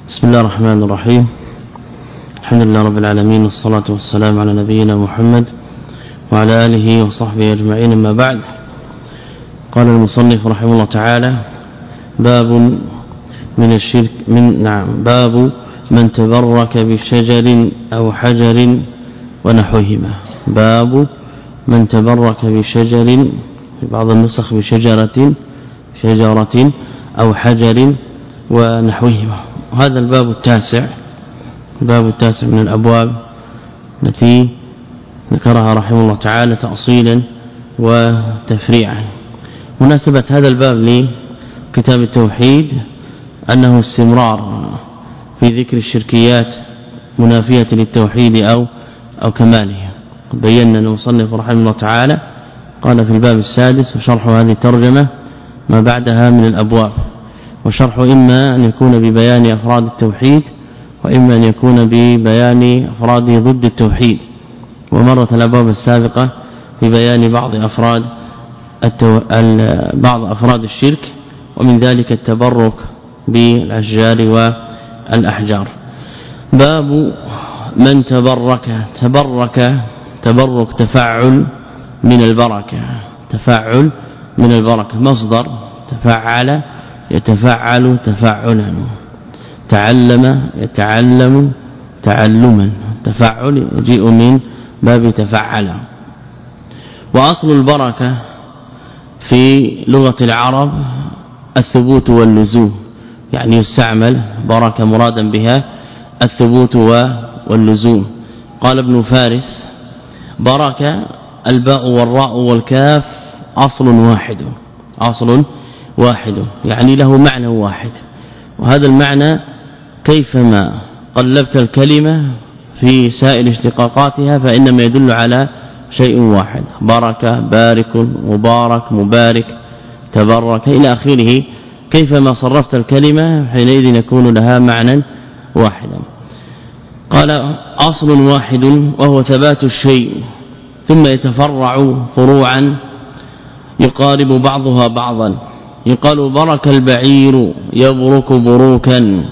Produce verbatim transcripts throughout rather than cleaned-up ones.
بسم الله الرحمن الرحيم. الحمد لله رب العالمين، والصلاة والسلام على نبينا محمد وعلى آله وصحبه أجمعين. أما بعد، قال المصنف رحمه الله تعالى: باب من الشرك من نعم باب من تبرك بشجر أو حجر ونحوهما. باب من تبرك بشجر، في بعض النسخ بشجرة شجرة أو حجر ونحوهما. هذا الباب التاسع، الباب التاسع من الأبواب التي ذكرها رحمه الله تعالى تأصيلا وتفريعا. مناسبة هذا الباب لكتاب التوحيد أنه استمرار في ذكر الشركيات منافية للتوحيد أو أو كماله. بينا المصنف رحمه الله تعالى قال في الباب السادس: وشرح هذه الترجمة ما بعدها من الأبواب. وشرح إما أن يكون ببيان أفراد التوحيد، وإما أن يكون ببيان أفراد ضد التوحيد. ومرت الأبواب السابقة ببيان بعض أفراد التو... بعض أفراد الشرك، ومن ذلك التبرك بالأشجار والأحجار. باب من تبرك. تبرك تبرك تفعل من البركة، تفعل من البركة، مصدر تفعل يتفعل تفعلا، تعلم يتعلم تعلما، تفعل يجيء من باب تفعل. وأصل البركة في لغة العرب الثبوت واللزوم، يعني يستعمل بركة مرادا بها الثبوت واللزوم. قال ابن فارس: بركة الباء والراء والكاف أصل واحد، أصل واحد، يعني له معنى واحد. وهذا المعنى كيفما قلبت الكلمة في سائر اشتقاقاتها فإنما يدل على شيء واحد: بركة، بارك، مبارك، مبارك، تبرك إلى آخره. كيفما صرفت الكلمة حينئذ يكون لها معنى واحدا. قال: أصل واحد وهو ثبات الشيء، ثم يتفرع فروعا يقارب بعضها بعضا. يقال: برك البعير يبرك بروكا.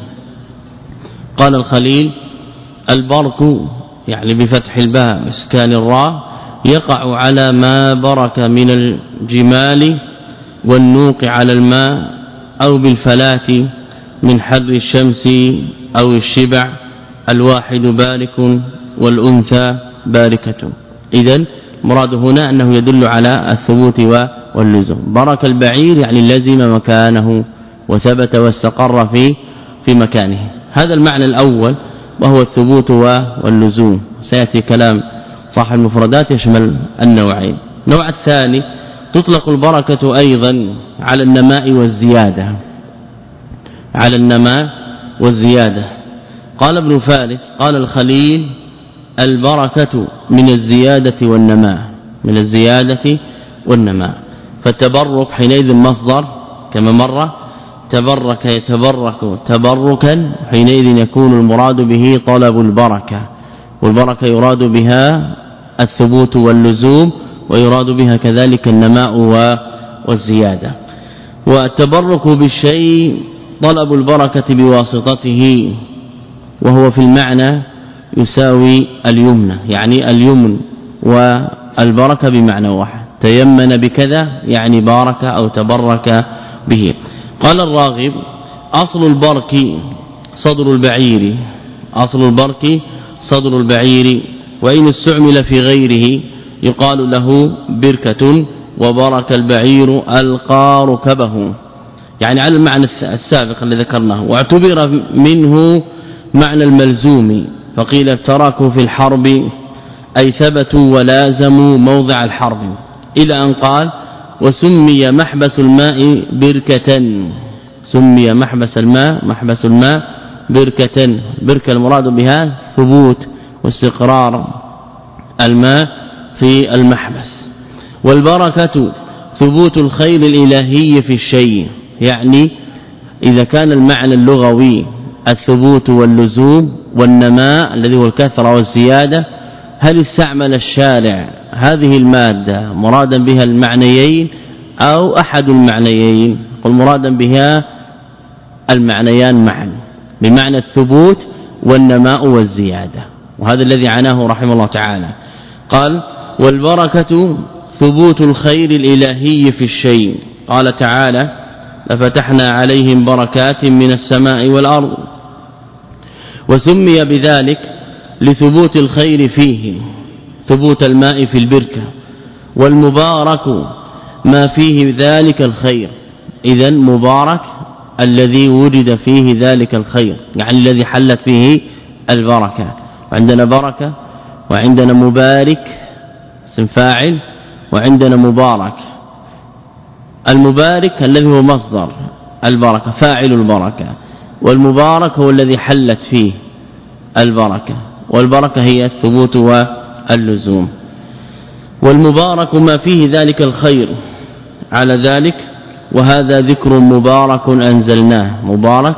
قال الخليل: البرك يعني بفتح الباء واسكان الراء يقع على ما برك من الجمال والنوق على الماء، أو بالفلات من حر الشمس أو الشبع. الواحد بارك والأنثى باركة. إذن مراد هنا أنه يدل على الثبوت واللزوم. برك البعير يعني لزم مكانه وثبت واستقر في في مكانه. هذا المعنى الأول وهو الثبوت واللزوم. سيأتي كلام صاحب المفردات يشمل النوعين. النوع الثاني: تطلق البركة أيضا على النماء والزيادة، على النماء والزيادة. قال ابن فارس: قال الخليل: البركة من الزيادة والنماء، من الزيادة والنماء. فالتبرك حينئذ مصدر كما مر، تبرك يتبرك تبركا، حينئذ يكون المراد به طلب البركة، والبركة يراد بها الثبوت واللزوم، ويراد بها كذلك النماء والزيادة. والتبرك بالشيء طلب البركة بواسطته، وهو في المعنى يساوي اليمنى، يعني اليمن والبركة بمعنى واحد. تيمن بكذا يعني بارك أو تبرك به. قال الراغب: أصل البرك صدر البعير، أصل البرك صدر البعير، وإن استعمل في غيره يقال له بركة. وبرك البعير ألقى ركبه، يعني على المعنى السابق الذي ذكرناه. واعتبر منه معنى الملزوم، فقيل: افتركوا في الحرب أي ثبتوا ولازموا موضع الحرب، إلى أن قال: وسمي محبس الماء بركة. سمي محبس الماء محبس الماء بركة. بركة المراد بها ثبوت واستقرار الماء في المحبس. والبركة ثبوت الخير الإلهي في الشيء، يعني إذا كان المعنى اللغوي الثبوت واللزوم والنماء الذي هو الكثرة والزيادة، هل استعمل الشارع هذه المادة مرادا بها المعنيين أو أحد المعنيين؟ قل مرادا بها المعنيان معا. بمعنى الثبوت والنماء والزيادة. وهذا الذي عناه رحمه الله تعالى. قال والبركة ثبوت الخير الإلهي في الشيء. قال تعالى لفتحنا عليهم بركات من السماء والأرض. وسمي بذلك لثبوت الخير فيه، ثبوت الماء في البركة، والمبارك ما فيه ذلك الخير. إذن مبارك الذي وجد فيه ذلك الخير، يعني الذي حلت فيه البركة. وعندنا بركة وعندنا مبارك اسم فاعل وعندنا مبارك. المبارك الذي هو مصدر البركة فاعل البركة، والمبارك هو الذي حلت فيه البركة، والبركة هي الثبوت واللزوم. والمبارك ما فيه ذلك الخير على ذلك. وهذا ذكر مبارك أنزلناه. مبارك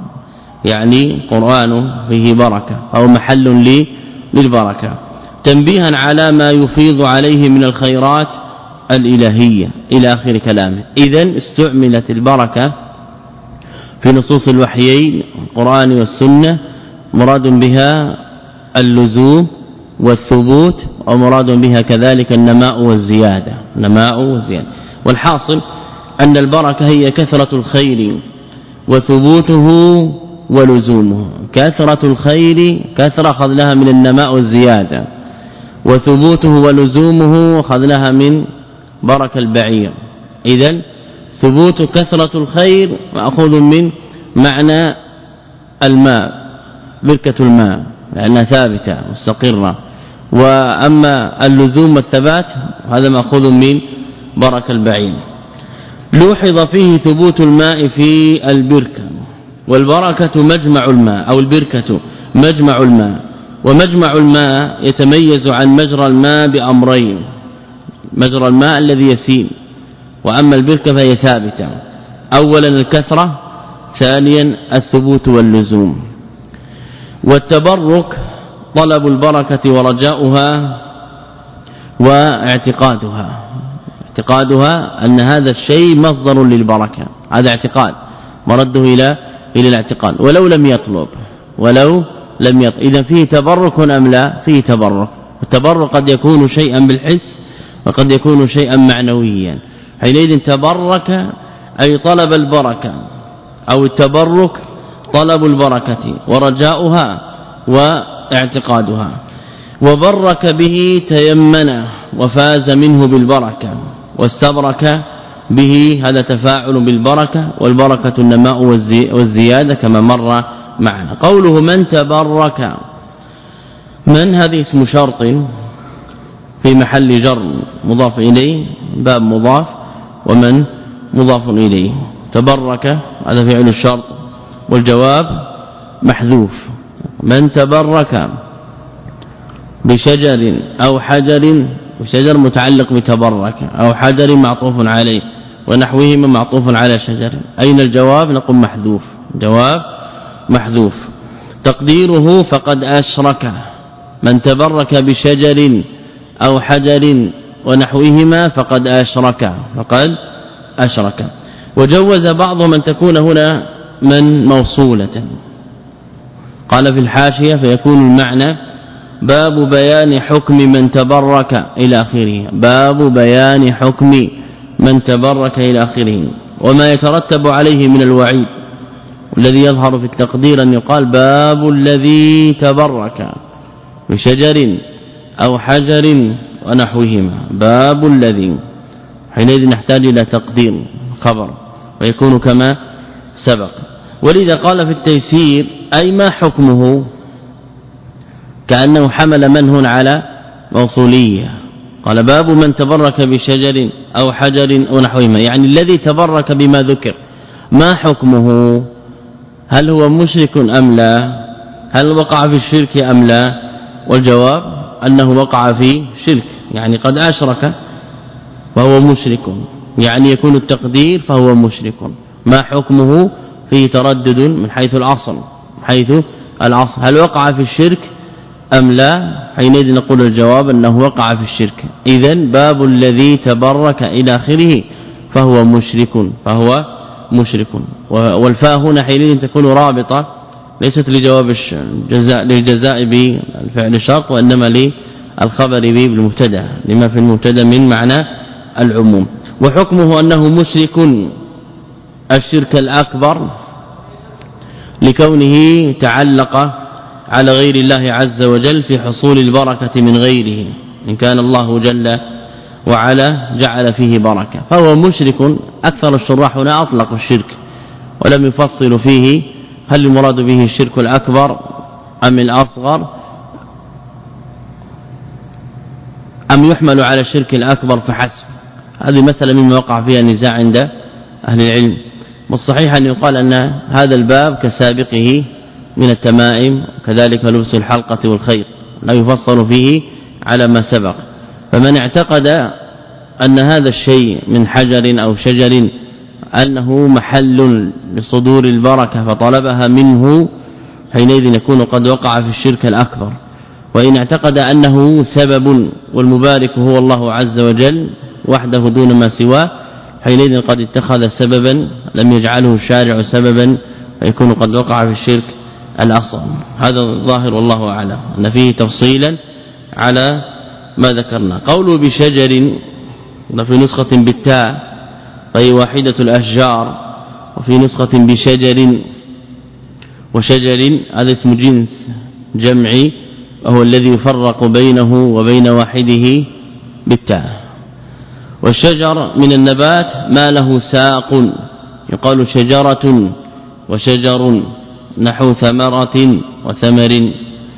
يعني قرآن فيه بركة أو محل لي للبركة، تنبيها على ما يفيض عليه من الخيرات الإلهية إلى آخر كلامه. إذن استعملت البركة في نصوص الوحيين القرآن والسنة مراد بها اللزوم والثبوت، ومراد بها كذلك النماء والزيادة نماء والزيادة. والحاصل أن البركة هي كثرة الخير وثبوته ولزومه. كثرة الخير كثرة أخذ لها من النماء والزيادة، وثبوته ولزومه أخذ لها من بركة البعير. إذن ثبوت كثرة الخير مأخوذ من معنى الماء بركة الماء لأنها ثابتة مستقرة، وأما اللزوم والثبات هذا مأخوذ من بركة البعير. لوحظ فيه ثبوت الماء في البركة. والبركة مجمع الماء أو البركة مجمع الماء. ومجمع الماء يتميز عن مجرى الماء بأمرين: مجرى الماء الذي يسيل، وأما البركة فهي ثابتة. أولا الكثرة، ثانيا الثبوت واللزوم. والتبرك طلب البركة ورجاؤها واعتقادها. اعتقادها أن هذا الشيء مصدر للبركة، هذا اعتقاد مرده إلى إلى الاعتقاد ولو لم يطلب ولو لم يطلب. إذا فيه تبرك أم لا؟ فيه تبرك. والتبرك قد يكون شيئا بالحس وقد يكون شيئا معنويا. حينئذ تبرك أي طلب البركة، أو التبرك طلب البركة ورجاؤها واعتقادها. وبرك به تيمن وفاز منه بالبركة، واستبرك به هذا تفاعل بالبركة، والبركة النماء والزيادة كما مر معنا. قوله من تبرك، من هذه اسم شرط في محل جر مضاف إليه، باب مضاف، ومن مضاف إليه. تبرك هذا فعل الشرط والجواب محذوف. من تبرك بشجر أو حجر، وشجر متعلق بتبرك، أو حجر معطوف عليه ونحوهما معطوف على شجر. أين الجواب؟ نقول محذوف. جواب محذوف. تقديره فقد أشرك. من تبرك بشجر أو حجر ونحوهما فقد أشرك فقد أشرك. وجوز بعضهم أن تكون هنا من موصولة. قال في الحاشية فيكون المعنى باب بيان حكم من تبرك إلى آخره. باب بيان حكم من تبرك إلى آخره وما يترتب عليه من الوعيد. والذي يظهر في التقدير أن يقال باب الذي تبرك بشجر أو حجر ونحوهما. باب الذي، حينئذ نحتاج إلى تقدير خبر ويكون كما سبق. ولذا قال في التيسير أي ما حكمه، كأنه حمل من هنا على موصولية. قال باب من تبرك بشجر أو حجر ونحوهما، يعني الذي تبرك بما ذكر ما حكمه؟ هل هو مشرك أم لا؟ هل وقع في الشرك أم لا؟ والجواب أنه وقع في شرك، يعني قد أشرك وهو مشرك، يعني يكون التقدير فهو مشرك. ما حكمه؟ فيه تردد من حيث الأصل حيث الأصل هل وقع في الشرك أم لا؟ حينئذ نقول الجواب أنه وقع في الشرك. إذن باب الذي تبرك إلى آخره فهو مشرك فهو مشرك. والفاء هنا حينئذ تكون رابطة ليست لجواب الجزاء للجزاء بالفعل شرط وانما للخبر به بالمبتدا لما في المبتدا من معنى العموم. وحكمه أنه مشرك الشرك الأكبر لكونه تعلق على غير الله عز وجل في حصول البركة من غيره إن كان الله جل وعلا جعل فيه بركة فهو مشرك. أكثر الشراح هنا أطلق الشرك ولم يفصل فيه هل المراد به الشرك الأكبر أم الأصغر أم يحمل على الشرك الأكبر فحسب. هذه مسألة مما وقع فيها نزاع عند أهل العلم. والصحيح أن يقال أن هذا الباب كسابقه من التمائم كذلك لبس الحلقة والخيط لا يفصل فيه على ما سبق. فمن اعتقد أن هذا الشيء من حجر أو شجر أنه محل لصدور البركة فطلبها منه حينئذ يكون قد وقع في الشرك الأكبر. وإن اعتقد أنه سبب والمبارك هو الله عز وجل وحده دون ما سواه حينئذ قد اتخذ سببا لم يجعله الشارع سببا فيكون قد وقع في الشرك الأصغر. هذا الظاهر والله أعلم أن فيه تفصيلا على ما ذكرنا. قوله بشجر وفي نسخة بالتاء فهي واحدة الأشجار وفي نسخة بشجر وشجر هذا اسم جنس جمعي وهو الذي يفرق بينه وبين واحده بالتاء. والشجر من النبات ما له ساق يقال شجرة وشجر نحو ثمرة وثمر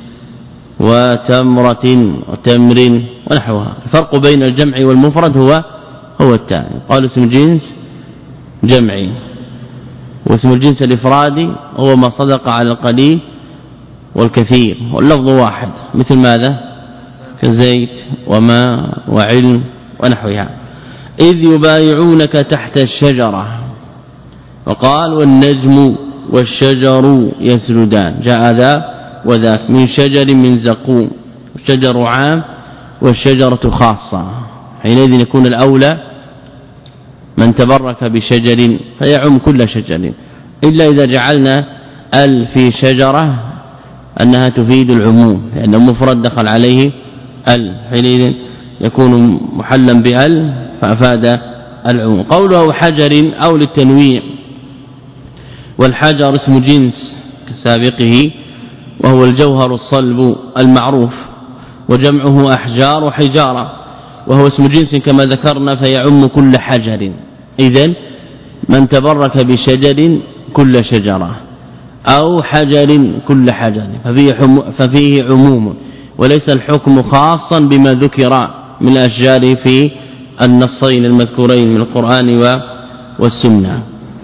وتمرة وتمر ونحوها. الفرق بين الجمع والمفرد هو هو التاء. يقال اسم جنس جمعي واسم الجنس الافرادي هو ما صدق على القليل والكثير واللفظ واحد مثل ماذا كزيت وماء وعلم ونحوها. إذ يبايعونك تحت الشجرة وقال والنجم والشجر يسجدان جاء ذا وذاك من شجر من زقوم الشجر عام والشجرة خاصة حينئذ يكون الأولى من تبرك بشجر فيعم كل شجر إلا إذا جعلنا ال في شجرة أنها تفيد العموم لأن المفرد دخل عليه ال حينئذ يكون محلا بال فأفاد العموم. قوله حجر أو للتنويع والحجر اسم جنس كسابقه وهو الجوهر الصلب المعروف وجمعه أحجار وحجارة وهو اسم جنس كما ذكرنا فيعم كل حجر. إذن من تبرك بشجر كل شجرة أو حجر كل حجر ففيه, ففيه عموم وليس الحكم خاصا بما ذكر من الأشجار في النصين المذكورين من القرآن والسنة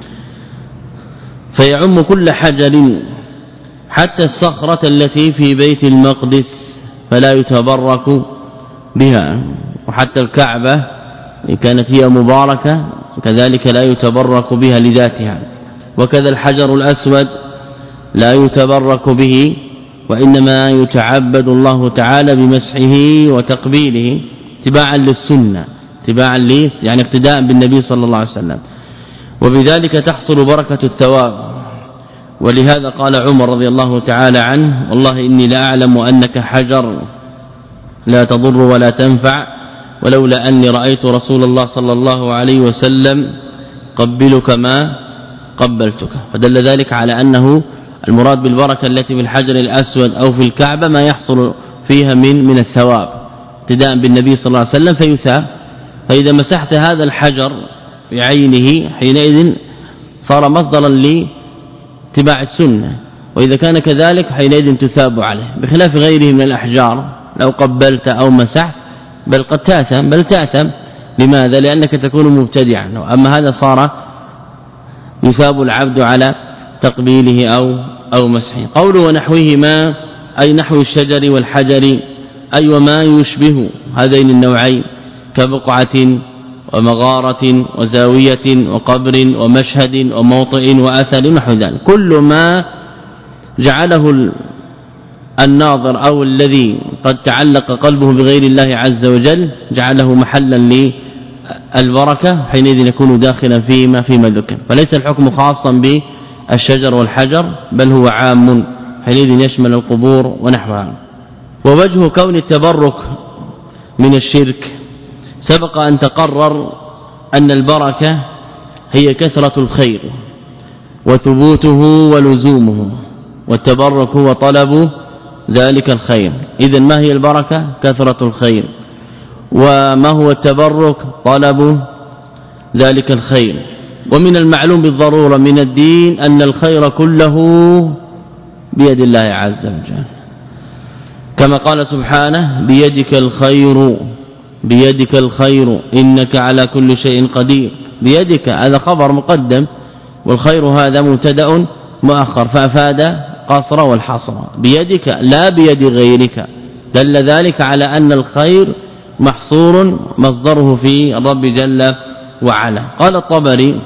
فيعم كل حجر حتى الصخرة التي في بيت المقدس فلا يتبرك بها وحتى الكعبة إن كانت هي مباركة كذلك لا يتبرك بها لذاتها. وكذا الحجر الأسود لا يتبرك به وإنما يتعبد الله تعالى بمسحه وتقبيله اتباعا للسنة اتباعا لي يعني اقتداء بالنبي صلى الله عليه وسلم وبذلك تحصل بركة الثواب. ولهذا قال عمر رضي الله تعالى عنه والله إني لا أعلم أنك حجر لا تضر ولا تنفع ولولا أني رأيت رسول الله صلى الله عليه وسلم قبلك ما قبلتك. فدل ذلك على أنه المراد بالبركة التي في الحجر الأسود أو في الكعبة ما يحصل فيها من من الثواب ابتداء بالنبي صلى الله عليه وسلم فيثاب. فإذا مسحت هذا الحجر بعينه حينئذ صار مصدرا لاتباع السنة وإذا كان كذلك حينئذ تثاب عليه بخلاف غيره من الأحجار لو قبلت أو مسحت بل قد تأثم بل تأثم. لماذا؟ لأنك تكون مبتدعا. أما هذا صار يثاب العبد على تقبيله أو أو مسحه. قوله ونحوهما أي نحو الشجر والحجر أي وما يشبه هذين النوعين كبقعة ومغارة وزاوية وقبر ومشهد وموطئ وأثر ونحو ذلك كل ما جعله الناظر أو الذي قد تعلق قلبه بغير الله عز وجل جعله محلا للبركة حينئذ يكون داخلا فيما فيما ذكر. فليس الحكم خاصا الشجر والحجر بل هو عام حينئذ يشمل القبور ونحوها. ووجه كون التبرك من الشرك سبق أن تقرر أن البركة هي كثرة الخير وثبوته ولزومه، والتبرك هو طلب ذلك الخير. إذن ما هي البركة؟ كثرة الخير. وما هو التبرك؟ طلب ذلك الخير. ومن المعلوم بالضرورة من الدين أن الخير كله بيد الله عز وجل، كما قال سبحانه بيدك الخير بيدك الخير إنك على كل شيء قدير. بيدك هذا خبر مقدم، والخير هذا مبتدا مؤخر فافاد قصر والحصر. بيدك لا بيد غيرك، دل ذلك على أن الخير محصور مصدره في الرب جل وعلا. قال الطبري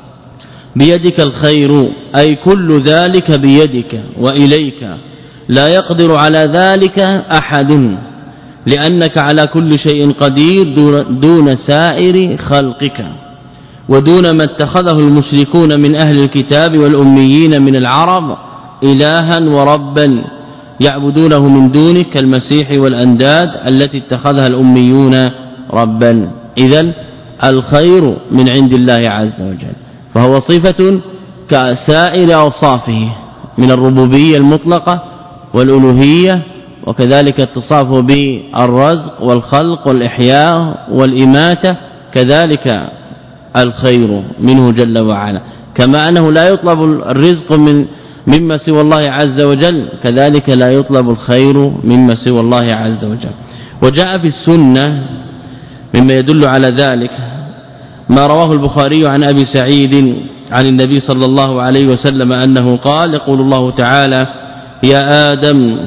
بيدك الخير أي كل ذلك بيدك وإليك لا يقدر على ذلك أحد، لأنك على كل شيء قدير دون سائر خلقك ودون ما اتخذه المشركون من أهل الكتاب والأميين من العرب إلها وربا يعبدونه من دونك كالمسيح والأنداد التي اتخذها الأميون ربا. إذن الخير من عند الله عز وجل، فهو صفة كسائر أوصافه من الربوبية المطلقة والألوهية، وكذلك اتصافه بالرزق والخلق والإحياء والإماتة، كذلك الخير منه جل وعلا. كما أنه لا يطلب الرزق من مما سوى الله عز وجل، كذلك لا يطلب الخير مما سوى الله عز وجل. وجاء في السنة مما يدل على ذلك ما رواه البخاري عن أبي سعيد عن النبي صلى الله عليه وسلم أنه قال يقول الله تعالى يا آدم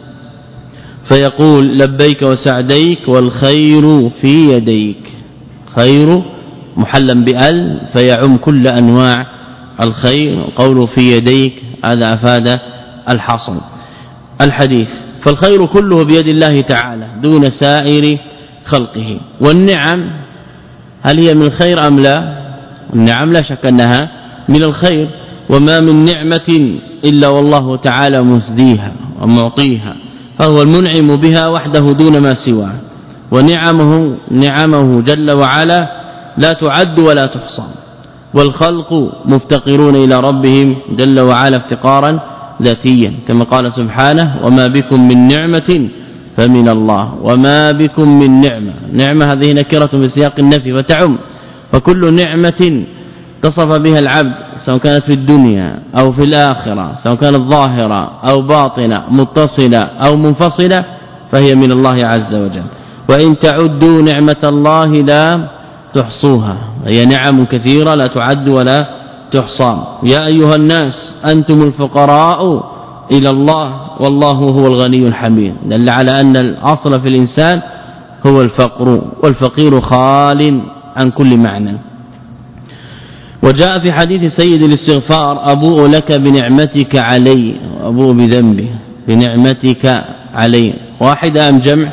فيقول لبيك وسعديك والخير في يديك. خير محلا بأل فيعم كل أنواع الخير، قوله في يديك هذا أفاد الحصر الحديث. فالخير كله بيد الله تعالى دون سائر خلقه. والنعم هل هي من الخير أم لا؟ النعم لا شك أنها من الخير، وما من نعمة إلا والله تعالى مسديها ومعطيها، فهو المنعم بها وحده دون ما سواه. ونعمه نعمه جل وعلا لا تعد ولا تحصى، والخلق مفتقرون إلى ربهم جل وعلا افتقارا ذاتيا، كما قال سبحانه وما بكم من نعمة فمن الله. وما بكم من نعمة، نعمة هذه نكرة في سياق النفي وتعم، فكل نعمة اتصف بها العبد سواء كانت في الدنيا أو في الآخرة، سواء كانت ظاهرة أو باطنة متصلة أو منفصلة، فهي من الله عز وجل. وإن تعدوا نعمة الله لا تحصوها، هي نعم كثيرة لا تعد ولا تحصى. يا أيها الناس أنتم الفقراء إلى الله والله هو الغني الحميد، دل على أن الأصل في الإنسان هو الفقر، والفقير خال عن كل معنى. وجاء في حديث سيد الاستغفار أبوء لك بنعمتك علي وأبوء بذنبي بنعمتك علي. واحدة أم جمع؟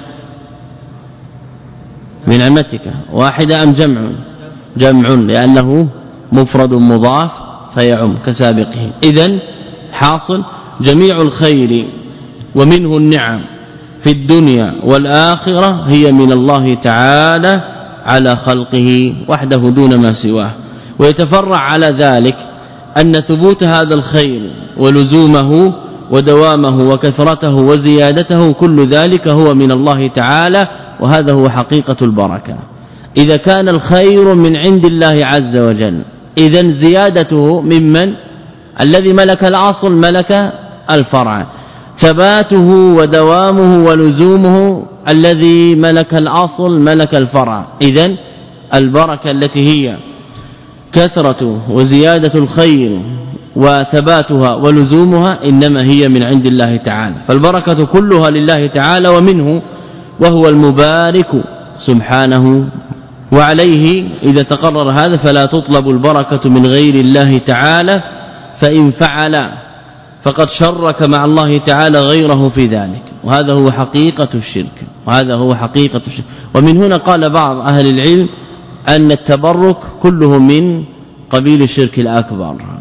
بنعمتك واحدة أم جمع؟ جمع، لأنه مفرد مضاف فيعم كسابقه. إذن حاصل جميع الخير ومنه النعم في الدنيا والآخرة هي من الله تعالى على خلقه وحده دون ما سواه. ويتفرع على ذلك أن ثبوت هذا الخير ولزومه ودوامه وكثرته وزيادته كل ذلك هو من الله تعالى، وهذا هو حقيقة البركة. إذا كان الخير من عند الله عز وجل، إذن زيادته ممن؟ الذي ملك الأصل ملك الفرع. ثباته ودوامه ولزومه الذي ملك الأصل ملك الفرع. إذن البركة التي هي كثرة وزيادة الخير وثباتها ولزومها إنما هي من عند الله تعالى، فالبركة كلها لله تعالى ومنه، وهو المبارك سبحانه. وعليه إذا تقرر هذا فلا تطلب البركة من غير الله تعالى، فإن فعل فقد شرك مع الله تعالى غيره في ذلك، وهذا هو حقيقة الشرك وهذا هو حقيقة الشرك. ومن هنا قال بعض أهل العلم أن التبرك كله من قبيل الشرك الأكبر،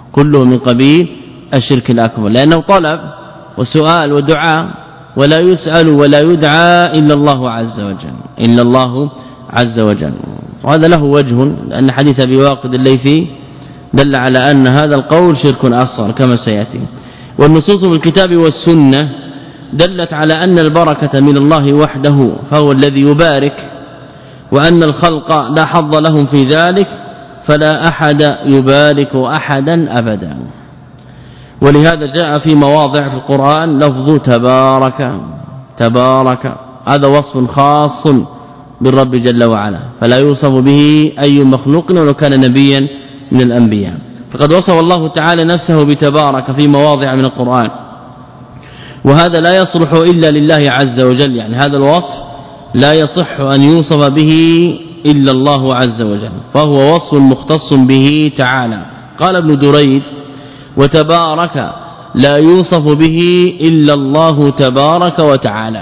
كله من قبيل الشرك الأكبر، لأنه طلب وسؤال ودعاء، ولا يسأل ولا يدعى إلا الله عز وجل إلا الله عز وجل. وهذا له وجه، لأن حديث أبي واقد الليثي دل على أن هذا القول شرك أصغر كما سيأتي. والنصوص بالكتاب والسنة دلت على أن البركة من الله وحده، فهو الذي يبارك، وأن الخلق لا حظ لهم في ذلك، فلا أحد يبارك أحدا أبدا. ولهذا جاء في مواضع في القرآن لفظ تبارك تبارك، هذا وصف خاص بالرب جل وعلا، فلا يوصف به أي مخلوق ولو كان نبيا من الأنبياء. فقد وصف الله تعالى نفسه بتبارك في مواضع من القرآن، وهذا لا يصلح إلا لله عز وجل، يعني هذا الوصف لا يصح أن يوصف به إلا الله عز وجل، فهو وصف مختص به تعالى. قال ابن دريد: وتبارك لا يوصف به إلا الله تبارك وتعالى.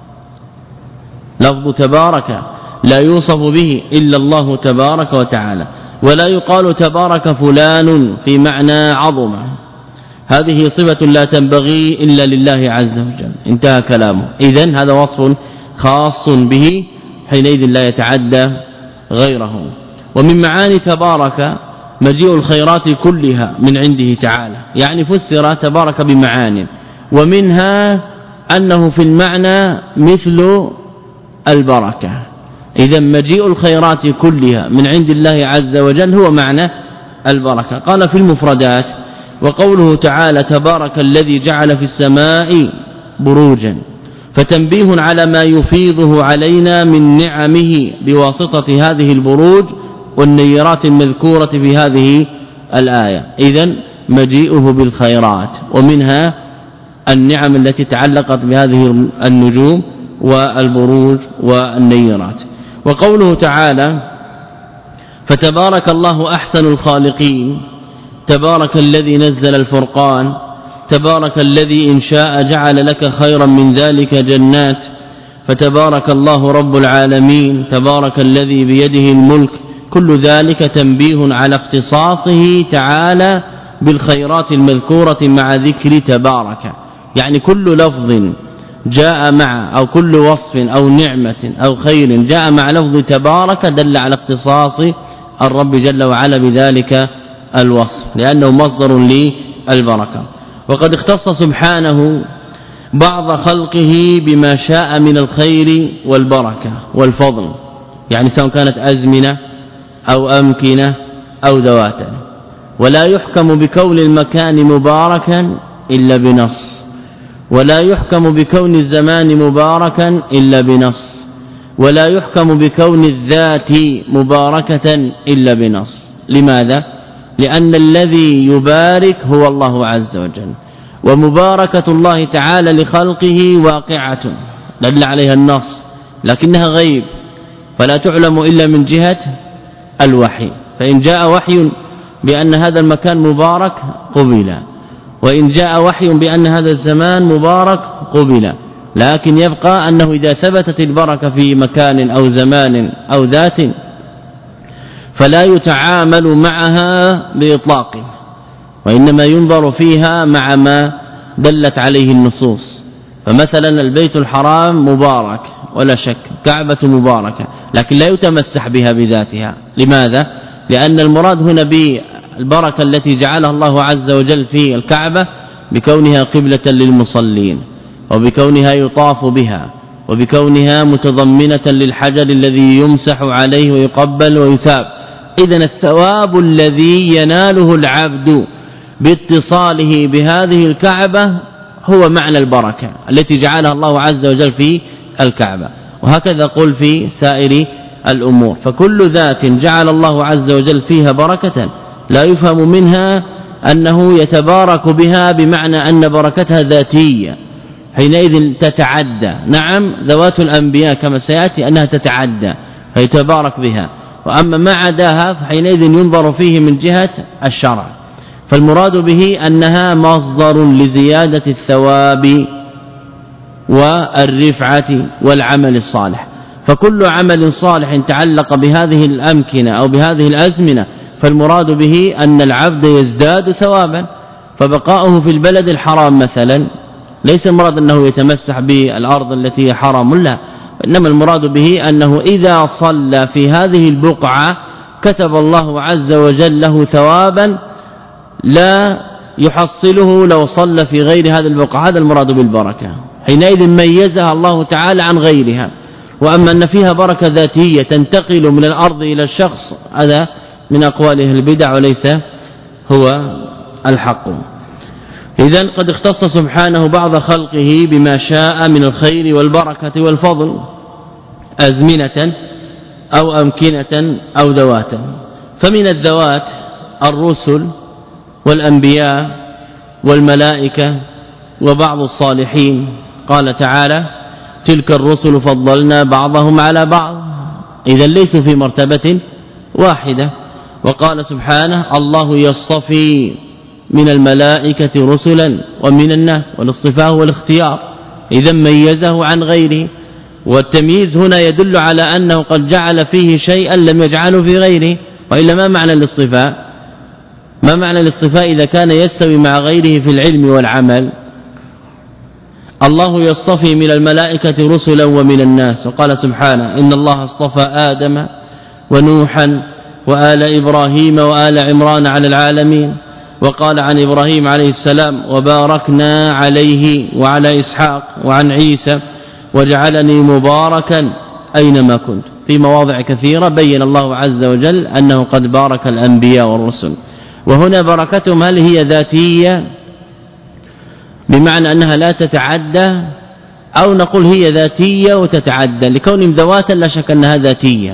لفظ تبارك لا يوصف به إلا الله تبارك وتعالى، ولا يقال تبارك فلان في معنى عظمه، هذه صفة لا تنبغي إلا لله عز وجل. انتهى كلامه. إذن هذا وصف خاص به، حينئذ لا يتعدى غيره. ومن معاني تبارك مجيء الخيرات كلها من عنده تعالى، يعني فسر تبارك بمعان، ومنها أنه في المعنى مثل البركة. إذا مجيء الخيرات كلها من عند الله عز وجل هو معنى البركة. قال في المفردات: وقوله تعالى تبارك الذي جعل في السماء بروجا، فتنبيه على ما يفيضه علينا من نعمه بواسطة هذه البروج والنيرات المذكورة في هذه الآية. إذن مجيئه بالخيرات، ومنها النعم التي تعلقت بهذه النجوم والبروج والنيرات. وقوله تعالى فتبارك الله أحسن الخالقين، تبارك الذي نزل الفرقان، تبارك الذي إن شاء جعل لك خيرا من ذلك جنات، فتبارك الله رب العالمين، تبارك الذي بيده الملك. كل ذلك تنبيه على اختصاصه تعالى بالخيرات المذكورة مع ذكر تبارك، يعني كل لفظ جاء مع أو كل وصف أو نعمة أو خير جاء مع لفظ تبارك دل على اختصاص الرب جل وعلا بذلك الوصف، لأنه مصدر للبركة. وقد اختص سبحانه بعض خلقه بما شاء من الخير والبركة والفضل، يعني سواء كانت أزمنة أو أمكنة أو ذوات، ولا يحكم بكون المكان مباركا إلا بنص، ولا يحكم بكون الزمان مباركا إلا بنص، ولا يحكم بكون الذات مباركة إلا بنص. لماذا؟ لأن الذي يبارك هو الله عز وجل، ومباركة الله تعالى لخلقه واقعة دل عليها النص، لكنها غيب فلا تعلم إلا من جهة الوحي. فإن جاء وحي بأن هذا المكان مبارك قبل، وإن جاء وحي بأن هذا الزمان مبارك قبل، لكن يبقى أنه إذا ثبتت البركة في مكان أو زمان أو ذات فلا يتعامل معها بإطلاق، وإنما ينظر فيها مع ما دلت عليه النصوص. فمثلا البيت الحرام مبارك ولا شك، كعبة مباركة، لكن لا يتمسح بها بذاتها. لماذا؟ لأن المراد هنا بالبركة التي جعلها الله عز وجل في الكعبة بكونها قبلة للمصلين، وبكونها يطاف بها، وبكونها متضمنة للحجر الذي يمسح عليه ويقبل ويثاب. إذن الثواب الذي يناله العبد باتصاله بهذه الكعبة هو معنى البركة التي جعلها الله عز وجل في الكعبة. وهكذا قل في سائر الأمور، فكل ذات جعل الله عز وجل فيها بركة لا يفهم منها أنه يتبارك بها بمعنى أن بركتها ذاتية، حينئذ تتعدى. نعم ذوات الأنبياء كما سيأتي أنها تتعدى فيتبارك بها، وأما ما عداها فحينئذ ينظر فيه من جهة الشرع. فالمراد به أنها مصدر لزيادة الثواب والرفعة والعمل الصالح. فكل عمل صالح تعلق بهذه الأمكنة أو بهذه الأزمنة فالمراد به أن العبد يزداد ثوابا، فبقاؤه في البلد الحرام مثلا ليس المراد أنه يتمسح بالأرض التي هي حرام، لا، إنما المراد به أنه إذا صلى في هذه البقعة كتب الله عز وجل له ثوابا لا يحصله لو صلى في غير هذه البقعة. هذا المراد بالبركة، حينئذ ميزها الله تعالى عن غيرها. وأما أن فيها بركة ذاتية تنتقل من الأرض إلى الشخص هذا من أقواله البدع وليس هو الحق. إذن قد اختص سبحانه بعض خلقه بما شاء من الخير والبركة والفضل أزمنة أو أمكنة أو ذوات. فمن الذوات الرسل والأنبياء والملائكة وبعض الصالحين، قال تعالى تلك الرسل فضلنا بعضهم على بعض، إذا ليسوا في مرتبة واحدة. وقال سبحانه الله يصطفي من الملائكة رسلا ومن الناس، والاصطفاء والاختيار، إذا ميزه عن غيره. والتمييز هنا يدل على أنه قد جعل فيه شيئا لم يجعله في غيره، وإلا ما معنى الاصطفاء؟ ما معنى الاصطفاء إذا كان يستوي مع غيره في العلم والعمل؟ الله يصطفي من الملائكة رسلا ومن الناس. وقال سبحانه إن الله اصطفى آدم ونوحا وآل إبراهيم وآل عمران على العالمين. وقال عن إبراهيم عليه السلام وباركنا عليه وعلى إسحاق وعن عيسى وجعلني مباركا أينما كنت. في مواضع كثيرة بين الله عز وجل أنه قد بارك الأنبياء والرسل. وهنا بركتهم هل هي ذاتية بمعنى أنها لا تتعدى، أو نقول هي ذاتية وتتعدى؟ لكونهم ذواتا لا شك أنها ذاتية.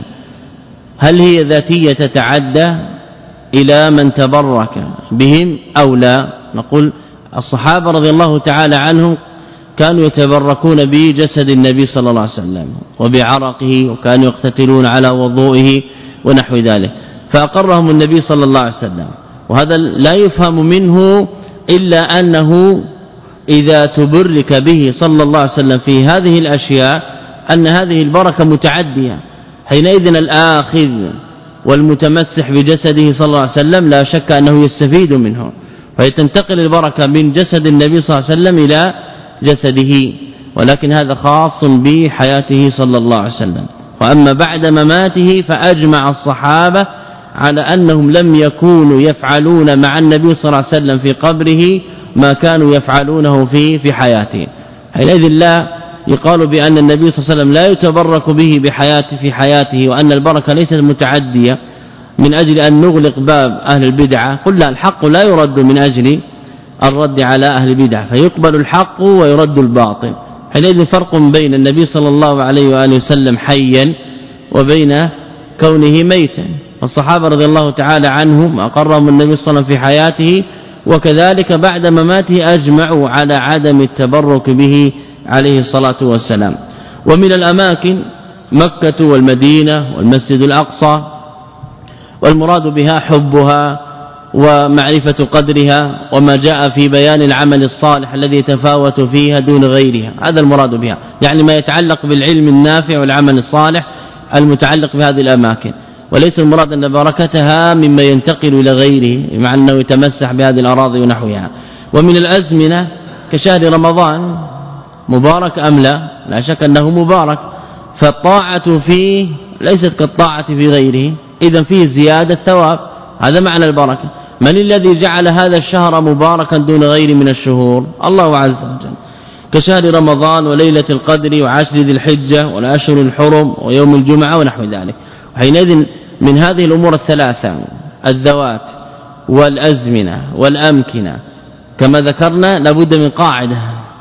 هل هي ذاتية تتعدى إلى من تبرك بهم أو لا؟ نقول الصحابة رضي الله تعالى عنهم كانوا يتبركون بجسد النبي صلى الله عليه وسلم وبعرقه، وكانوا يقتتلون على وضوئه ونحو ذلك، فأقرهم النبي صلى الله عليه وسلم. وهذا لا يفهم منه إلا أنه إذا تبرك به صلى الله عليه وسلم في هذه الأشياء أن هذه البركة متعدية. حينئذ الآخذ والمتمسح بجسده صلى الله عليه وسلم لا شك أنه يستفيد منه، فيتنتقل البركة من جسد النبي صلى الله عليه وسلم إلى جسده، ولكن هذا خاص بحياته صلى الله عليه وسلم. وأما بعد مماته فأجمع الصحابة على أنهم لم يكونوا يفعلون مع النبي صلى الله عليه وسلم في قبره ما كانوا يفعلونه في في حياته. حينئذ لا يقال بأن النبي صلى الله عليه وسلم لا يتبرك به بحياته في حياته، وأن البركة ليست متعدية من أجل أن نغلق باب أهل البدعة. قل لا، الحق لا يرد من أجل الرد على أهل البدع، فيقبل الحق ويرد الباطل. حينئذ فرق بين النبي صلى الله عليه وآله وسلم حيا وبين كونه ميتا. والصحابة رضي الله تعالى عنهم أقرهم النبي صلى الله عليه وسلم في حياته، وكذلك بعد مماته أجمعوا على عدم التبرك به عليه الصلاة والسلام. ومن الأماكن مكة والمدينة والمسجد الأقصى، والمراد بها حبها ومعرفة قدرها وما جاء في بيان العمل الصالح الذي يتفاوت فيها دون غيرها، هذا المراد بها، يعني ما يتعلق بالعلم النافع والعمل الصالح المتعلق بهذه الأماكن. وليس المراد أن بركتها مما ينتقل إلى غيره مع أنه يتمسح بهذه الأراضي ونحوها. ومن الأزمنة كشهر رمضان، مبارك أم لا؟ لا شك أنه مبارك، فالطاعة فيه ليست كالطاعة في غيره، إذن فيه زيادة ثواب، هذا معنى البركة. من الذي جعل هذا الشهر مباركا دون غير من الشهور؟ الله عز وجل، كشهر رمضان وليلة القدر وعشر ذي الحجة والأشهر الحرم ويوم الجمعة ونحو ذلك. وحينئذ من هذه الأمور الثلاثة الذوات والأزمنة والأمكنة كما ذكرنا لابد من قاعدة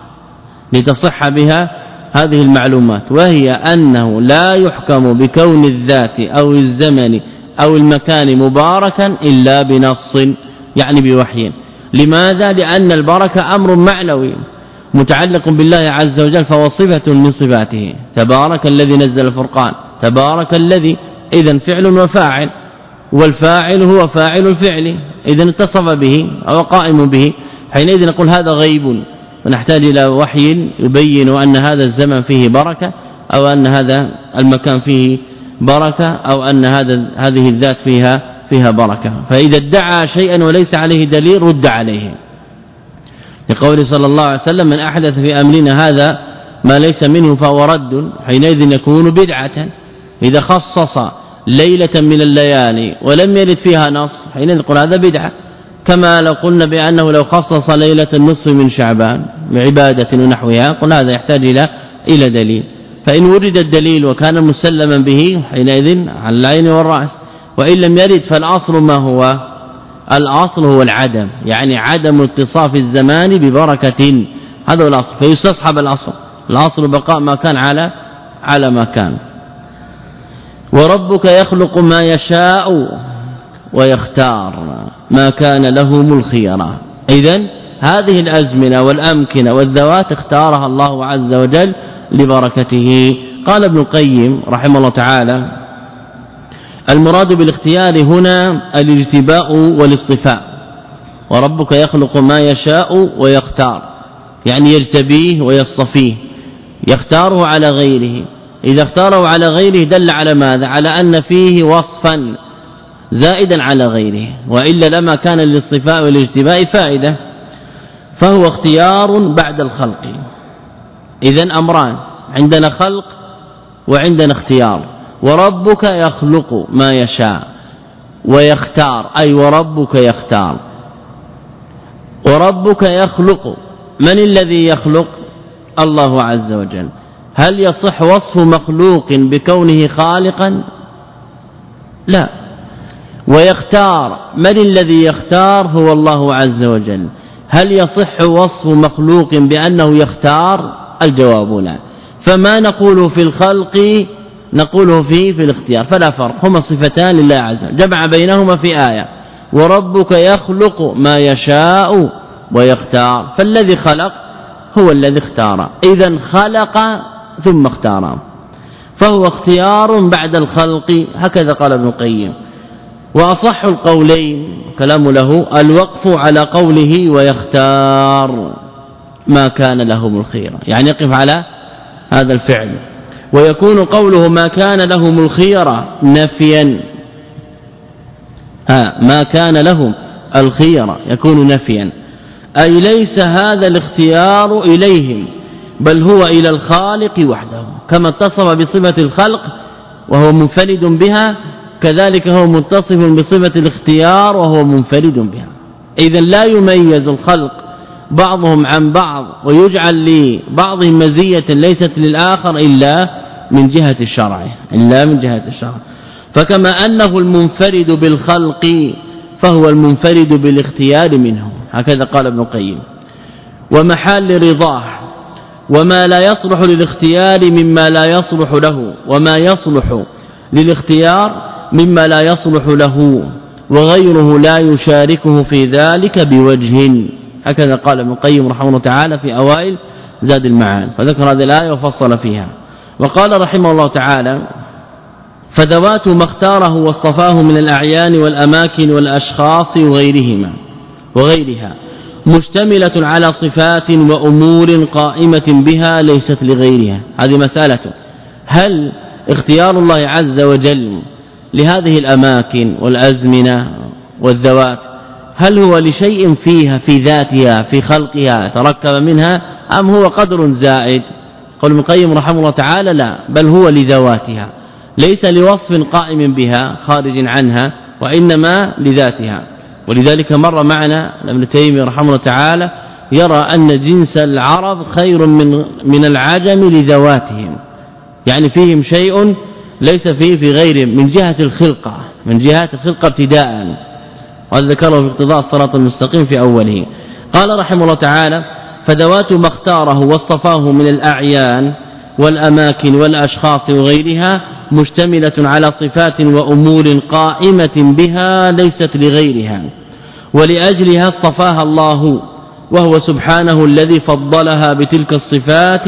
لتصح بها هذه المعلومات، وهي أنه لا يحكم بكون الذات أو الزمن أو المكان مباركا إلا بنص، يعني بوحي. لماذا؟ لأن البركة أمر معنوي متعلق بالله عز وجل، فهو صفة من صفاته. تبارك الذي نزل الفرقان، تبارك الذي، إذن فعل وفاعل، والفاعل هو فاعل الفعل، إذن اتصف به أو قائم به. حينئذ نقول هذا غيب، ونحتاج إلى وحي يبين أن هذا الزمن فيه بركة، أو أن هذا المكان فيه بركة، أو أن هذا هذه الذات فيها فيها بركة. فإذا ادعى شيئا وليس عليه دليل رد عليه، لقول صلى الله عليه وسلم من أحدث في أمرنا هذا ما ليس منه فهو رد، حينئذ يكون بدعة. إذا خصص ليلة من الليالي ولم يرد فيها نص حينئذ نقول هذا بدعة، كما لو قلنا بأنه لو خصص ليلة النصف من شعبان بعبادة ونحوها قلنا هذا يحتاج إلى إلى دليل. فإن ورد الدليل وكان مسلما به حينئذ على العين والرأس، وإن لم يرد فالأصل ما هو؟ الأصل هو العدم، يعني عدم اتصاف الزمان ببركة، هذا هو الأصل، فيستصحب الأصل. الأصل بقاء ما كان على على ما كان. وربك يخلق ما يشاء ويختار ما كان لهم الخيرة. إذن هذه الأزمنة والأمكنة والذوات اختارها الله عز وجل لبركته. قال ابن القيم رحمه الله تعالى المراد بالاختيار هنا الاجتباء والاصطفاء. وربك يخلق ما يشاء ويختار، يعني يجتبيه ويصطفيه، يختاره على غيره. إذا اختاره على غيره دل على ماذا؟ على أن فيه وصفا زائدا على غيره، وإلا لما كان للاصطفاء والاجتباء فائدة. فهو اختيار بعد الخلق. إذن أمران، عندنا خلق وعندنا اختيار. وربك يخلق ما يشاء ويختار، أي وربك يختار. وربك يخلق، من الذي يخلق؟ الله عز وجل. هل يصح وصف مخلوق بكونه خالقا؟ لا. ويختار، من الذي يختار؟ هو الله عز وجل. هل يصح وصف مخلوق بأنه يختار؟ الجواب لا. فما نقوله في الخلق نقوله فيه في الاختيار، فلا فرق، هما صفتان لله عز وجل جمع بينهما في آية. وربك يخلق ما يشاء ويختار، فالذي خلق هو الذي اختار. إذن خلق ثم اختار، فهو اختيار بعد الخلق، هكذا قال ابن القيم. وأصح القولين كلام له الوقف على قوله ويختار ما كان لهم الخيرة، يعني يقف على هذا الفعل. ويكون قوله ما كان لهم الخيرة نفيا، آه ما كان لهم الخيرة يكون نفيا، أي ليس هذا الاختيار إليهم بل هو إلى الخالق وحده. كما اتصف بصفة الخلق وهو منفرد بها، كذلك هو متصف بصفة الاختيار وهو منفرد بها. إذن لا يميز الخلق بعضهم عن بعض ويجعل لبعضهم مزية ليست للآخر إلا من جهة الشرع، إلا من جهة الشرع. فكما أنه المنفرد بالخلق فهو المنفرد بالاختيار منه، هكذا قال ابن القيم. ومحال رضاه، وما لا يصلح للاختيار مما لا يصلح له، وما يصلح للاختيار مما لا يصلح له، وغيره لا يشاركه في ذلك بوجه، هكذا قال ابن القيم رحمه الله تعالى في أوائل زاد المعاد، فذكر هذه الآية وفصل فيها. وقال رحمه الله تعالى فذوات ما اختاره واصطفاه من الأعيان والأماكن والأشخاص وغيرهما وغيرها مشتملة على صفات وأمور قائمة بها ليست لغيرها. هذه مسألة، هل اختيار الله عز وجل لهذه الأماكن والأزمنة والذوات هل هو لشيء فيها في ذاتها في خلقها تركب منها، أم هو قدر زائد؟ قال ابن القيم رحمه الله تعالى لا، بل هو لذواتها، ليس لوصف قائم بها خارج عنها، وإنما لذاتها. ولذلك مر معنا ابن تيمية رحمه الله تعالى يرى أن جنس العرب خير من من العجم لذواتهم، يعني فيهم شيء ليس فيه في غيرهم من جهة الخلقة، من جهة الخلقة ابتداء، وهذا ذكره في اقتضاء الصراط المستقيم في أوله. قال رحمه الله تعالى فذوات ما اختاره واصطفاه من الأعيان والأماكن والأشخاص وغيرها مشتملة على صفات وأمور قائمة بها ليست لغيرها، ولأجلها اصطفاها الله، وهو سبحانه الذي فضلها بتلك الصفات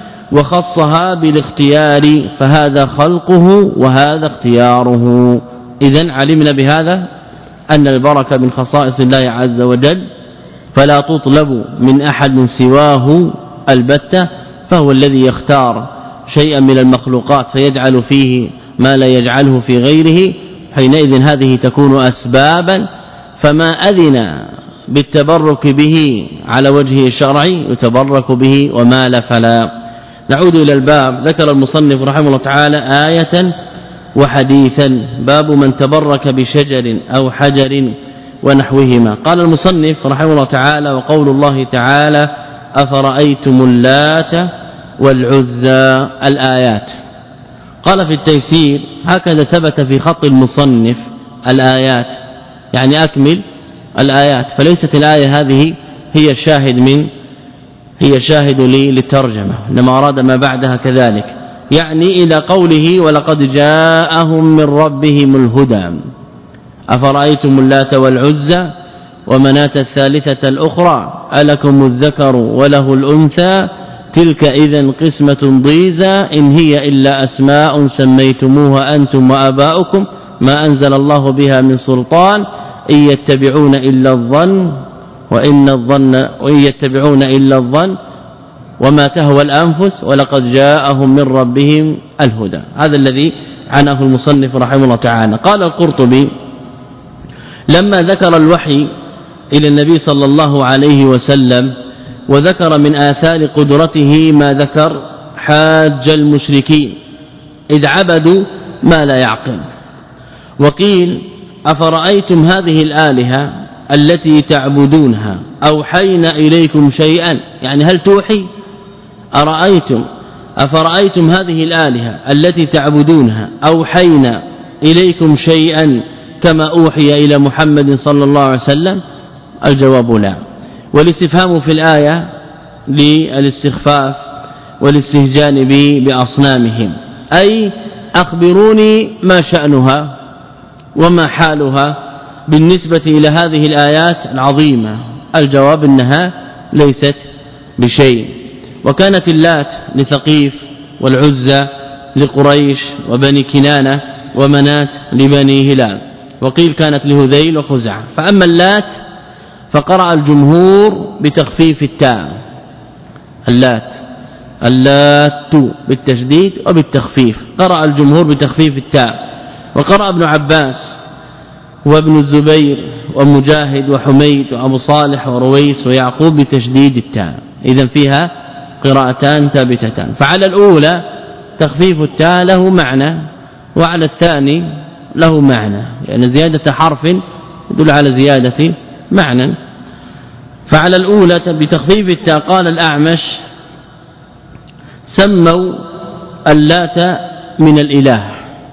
وخصها بالاختيار، فهذا خلقه وهذا اختياره. إذن علمنا بهذا أن البركة من خصائص الله عز وجل، فلا تطلب من أحد سواه البتة، فهو الذي يختار شيئا من المخلوقات فيجعل فيه ما لا يجعله في غيره، حينئذ هذه تكون أسبابا، فما أذن بالتبرك به على وجهه الشرعي يتبرك به، وما لا فلا. نعود إلى الباب. ذكر المصنف رحمه الله تعالى آية وحديثا، باب من تبرك بشجر أو حجر ونحوهما. قال المصنف رحمه الله تعالى: وقول الله تعالى: أفرأيتم اللات والعزى. الآيات. قال في التيسير: هكذا ثبت في خط المصنف الآيات، يعني أكمل الآيات، فليست الآية هذه هي الشاهد من هي شاهد لي للترجمة، إنما أراد ما بعدها كذلك، يعني إلى قوله: ولقد جاءهم من ربهم الهدى. أفرأيتم اللات والعزى ومناة الثالثة الأخرى ألكم الذكر وله الأنثى تلك إذن قسمة ضيزى إن هي إلا أسماء سميتموها أنتم وآباؤكم ما أنزل الله بها من سلطان إن يتبعون إلا الظن وإن الظن وإن يتبعون إلا الظن وما تهوى الأنفس ولقد جاءهم من ربهم الهدى. هذا الذي عنه المصنف رحمه الله تعالى. قال القرطبي: لما ذكر الوحي إلى النبي صلى الله عليه وسلم وذكر من آثار قدرته ما ذكر حاج المشركين إذ عبدوا ما لا يعقل. وقيل: أفرأيتم هذه الآلهة التي تعبدونها أوحينا إليكم شيئا، يعني هل توحي؟ أرأيتم أفرأيتم هذه الآلهة التي تعبدونها أوحينا إليكم شيئا كما أوحي إلى محمد صلى الله عليه وسلم؟ الجواب لا. والاستفهام في الآية للاستخفاف والاستهجان بأصنامهم، أي أخبروني ما شأنها وما حالها بالنسبة إلى هذه الآيات العظيمة. الجواب إنها ليست بشيء. وكانت اللات لثقيف والعزى لقريش وبني كنانة ومنات لبني هلال، وقيل كانت لهذيل وخزعة. فأما اللات فقرأ الجمهور بتخفيف التاء، اللات اللات بالتشديد وبالتخفيف، قرأ الجمهور بتخفيف التاء. وقرأ ابن عباس وابن الزبير ومجاهد وحميد وأبو صالح ورويس ويعقوب بتشديد التاء. إذن فيها قراءتان ثابتتان. فعلى الأولى تخفيف التاء له معنى، وعلى الثاني له معنى، لأن يعني زيادة حرف يدل على زيادة معنى. فعلى الأولى بتخفيف التاء قال الأعمش: سموا اللات من الإله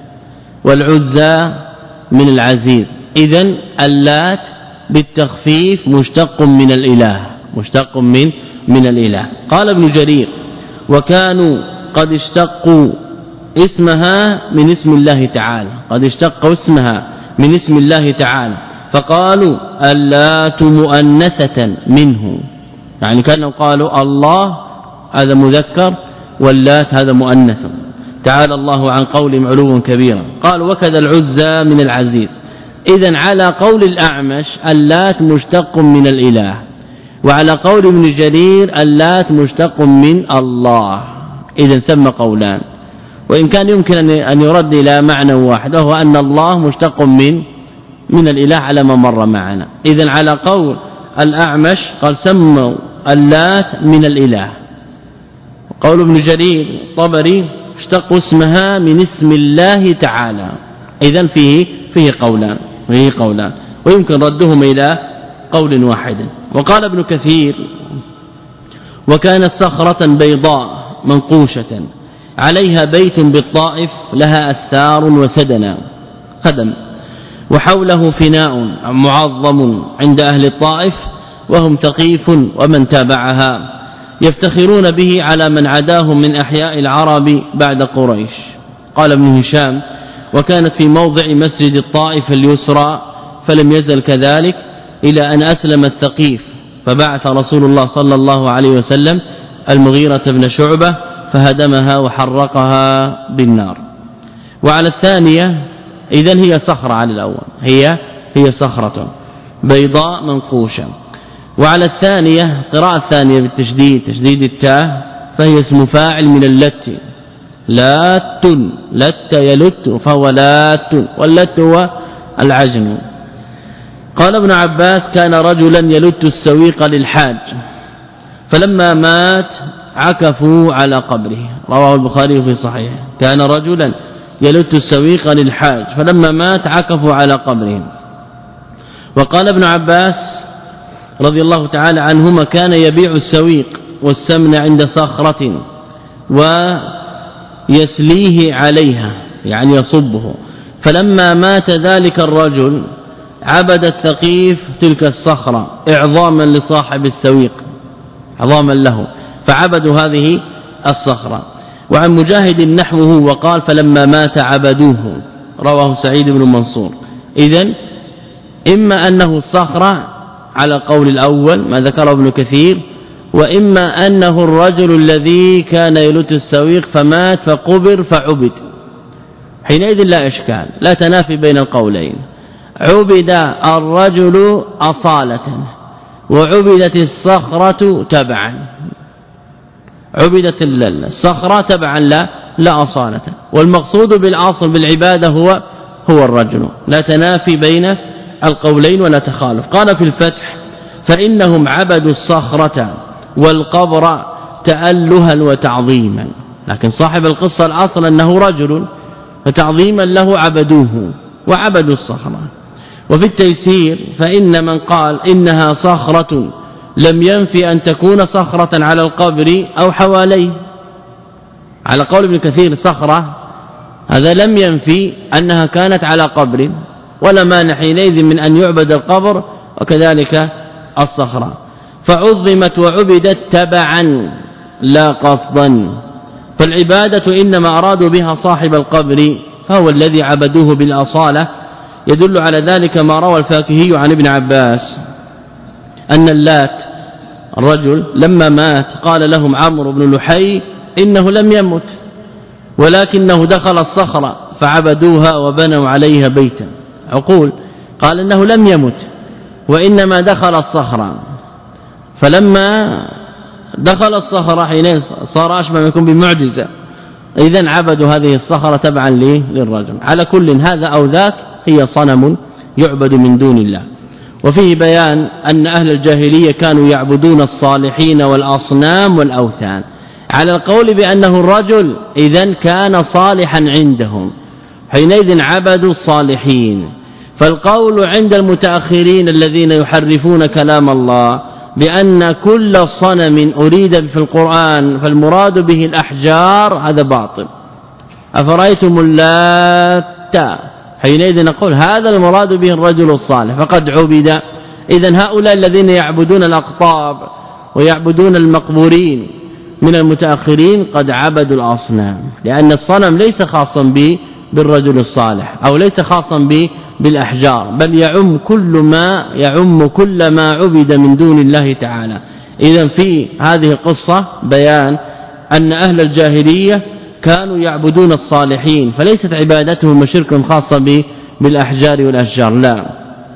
والعزى من العزيز. إذن اللات بالتخفيف مشتق من الإله، مشتق من من الإله. قال ابن جرير: وكانوا قد اشتقوا اسمها من اسم الله تعالى، قد اشتقوا اسمها من اسم الله تعالى، فقالوا اللات مؤنثة منه، يعني كانوا قالوا الله هذا مذكر واللات هذا مؤنث، تعالى الله عن قول علو كبيرا. قال: وكذا العزى من العزيز. إذن على قول الأعمش اللات مشتق من الإله، وعلى قول ابن جرير اللات مشتق من الله. إذن ثم قولان، وإن كان يمكن أن يرد إلى معنى واحد، وهو أن الله مشتق من من الإله على ما مر معنا. إذن على قول الأعمش قال: سموا اللات من الإله. قول ابن جرير طبري: اشتقوا اسمها من اسم الله تعالى. إذن فيه فيه قولان فيه قولان ويمكن ردهم إلى قول واحد. وقال ابن كثير: وكانت صخرة بيضاء منقوشة عليها بيت بالطائف لها أثار وسدنا خدم، وحوله فناء معظم عند أهل الطائف وهم ثقيف ومن تابعها، يفتخرون به على من عداهم من أحياء العرب بعد قريش. قال ابن هشام: وكانت في موضع مسجد الطائف اليسرى، فلم يزل كذلك إلى أن أسلم الثقيف، فبعث رسول الله صلى الله عليه وسلم المغيرة بن شعبة فهدمها وحرقها بالنار. وعلى الثانية إذن هي صخرة، على الأول هي هي صخرة بيضاء منقوشة. وعلى الثانية قراءة الثانية بالتشديد تشديد التاء، فهي اسم فاعل من اللت لات لت يلت فهو لات واللت هو العجن. قال ابن عباس كان رجلا يلت السويق للحاج فلما مات عكفوا على قبره. رواه البخاري في صحيحه. كان رجلا يلت السويق للحاج فلما مات عكفوا على قبره. وقال ابن عباس رضي الله تعالى عنهما كان يبيع السويق والسمن عند صخرة ويسليه عليها يعني يصبه. فلما مات ذلك الرجل عبد الثقيف تلك الصخرة إعظاما لصاحب السويق عظاما له فعبدوا هذه الصخرة. وعن مجاهد نحوه وقال فلما مات عبدوه. رواه سعيد بن منصور. إذن إما أنه الصخرة على قول الأول ما ذكره ابن كثير وإما أنه الرجل الذي كان يلت السويق فمات فقبر فعبد. حينئذ لا إشكال لا تنافي بين القولين. عبد الرجل أصالة وعبدت الصخرة تبعا. عبدت الصخرة تبعا لا لا أصالة والمقصود بالأصل بالعبادة هو هو الرجل. لا تنافي بين القولين ولا تخالف. قال في الفتح فإنهم عبدوا الصخرة والقبر تألها وتعظيما. لكن صاحب القصة الأصل أنه رجل فتعظيما له عبدوه وعبدوا الصخرة. وفي التيسير فإن من قال إنها صخرة لم ينفي أن تكون صخرة على القبر أو حواليه. على قول ابن كثير صخرة هذا لم ينفي أنها كانت على قبر ولا مانع حينئذ من أن يعبد القبر وكذلك الصخرة. فعظمت وعبدت تبعا لا قصدا. فالعبادة إنما أرادوا بها صاحب القبر فهو الذي عبدوه بالأصالة. يدل على ذلك ما روى الفاكهي عن ابن عباس أن اللات الرجل لما مات قال لهم عمرو بن لحي إنه لم يمت ولكنه دخل الصخرة فعبدوها وبنوا عليها بيتا. عقول قال إنه لم يمت وإنما دخل الصخرة فلما دخل الصخرة حين صار أشبه ما يكون بمعجزة. إذن عبدوا هذه الصخرة تبعا للرجل. على كل هذا أو ذاك هي صنم يعبد من دون الله. وفيه بيان أن أهل الجاهلية كانوا يعبدون الصالحين والأصنام والأوثان على القول بأنه الرجل إذن كان صالحا عندهم حينئذ عبدوا الصالحين. فالقول عند المتأخرين الذين يحرفون كلام الله بأن كل صنم أريد في القرآن فالمراد به الأحجار هذا باطل. أفرأيتم اللات حينئذ نقول هذا المراد به الرجل الصالح فقد عبد. إذن هؤلاء الذين يعبدون الأقطاب ويعبدون المقبورين من المتأخرين قد عبدوا الأصنام لأن الصنم ليس خاصا به بالرجل الصالح أو ليس خاصا به بالأحجار بل يعم كل ما يعم كل ما عبد من دون الله تعالى. إذن في هذه القصة بيان أن أهل الجاهلية كانوا يعبدون الصالحين فليست عبادتهم شرك خاصة به بالأحجار والأشجار لا.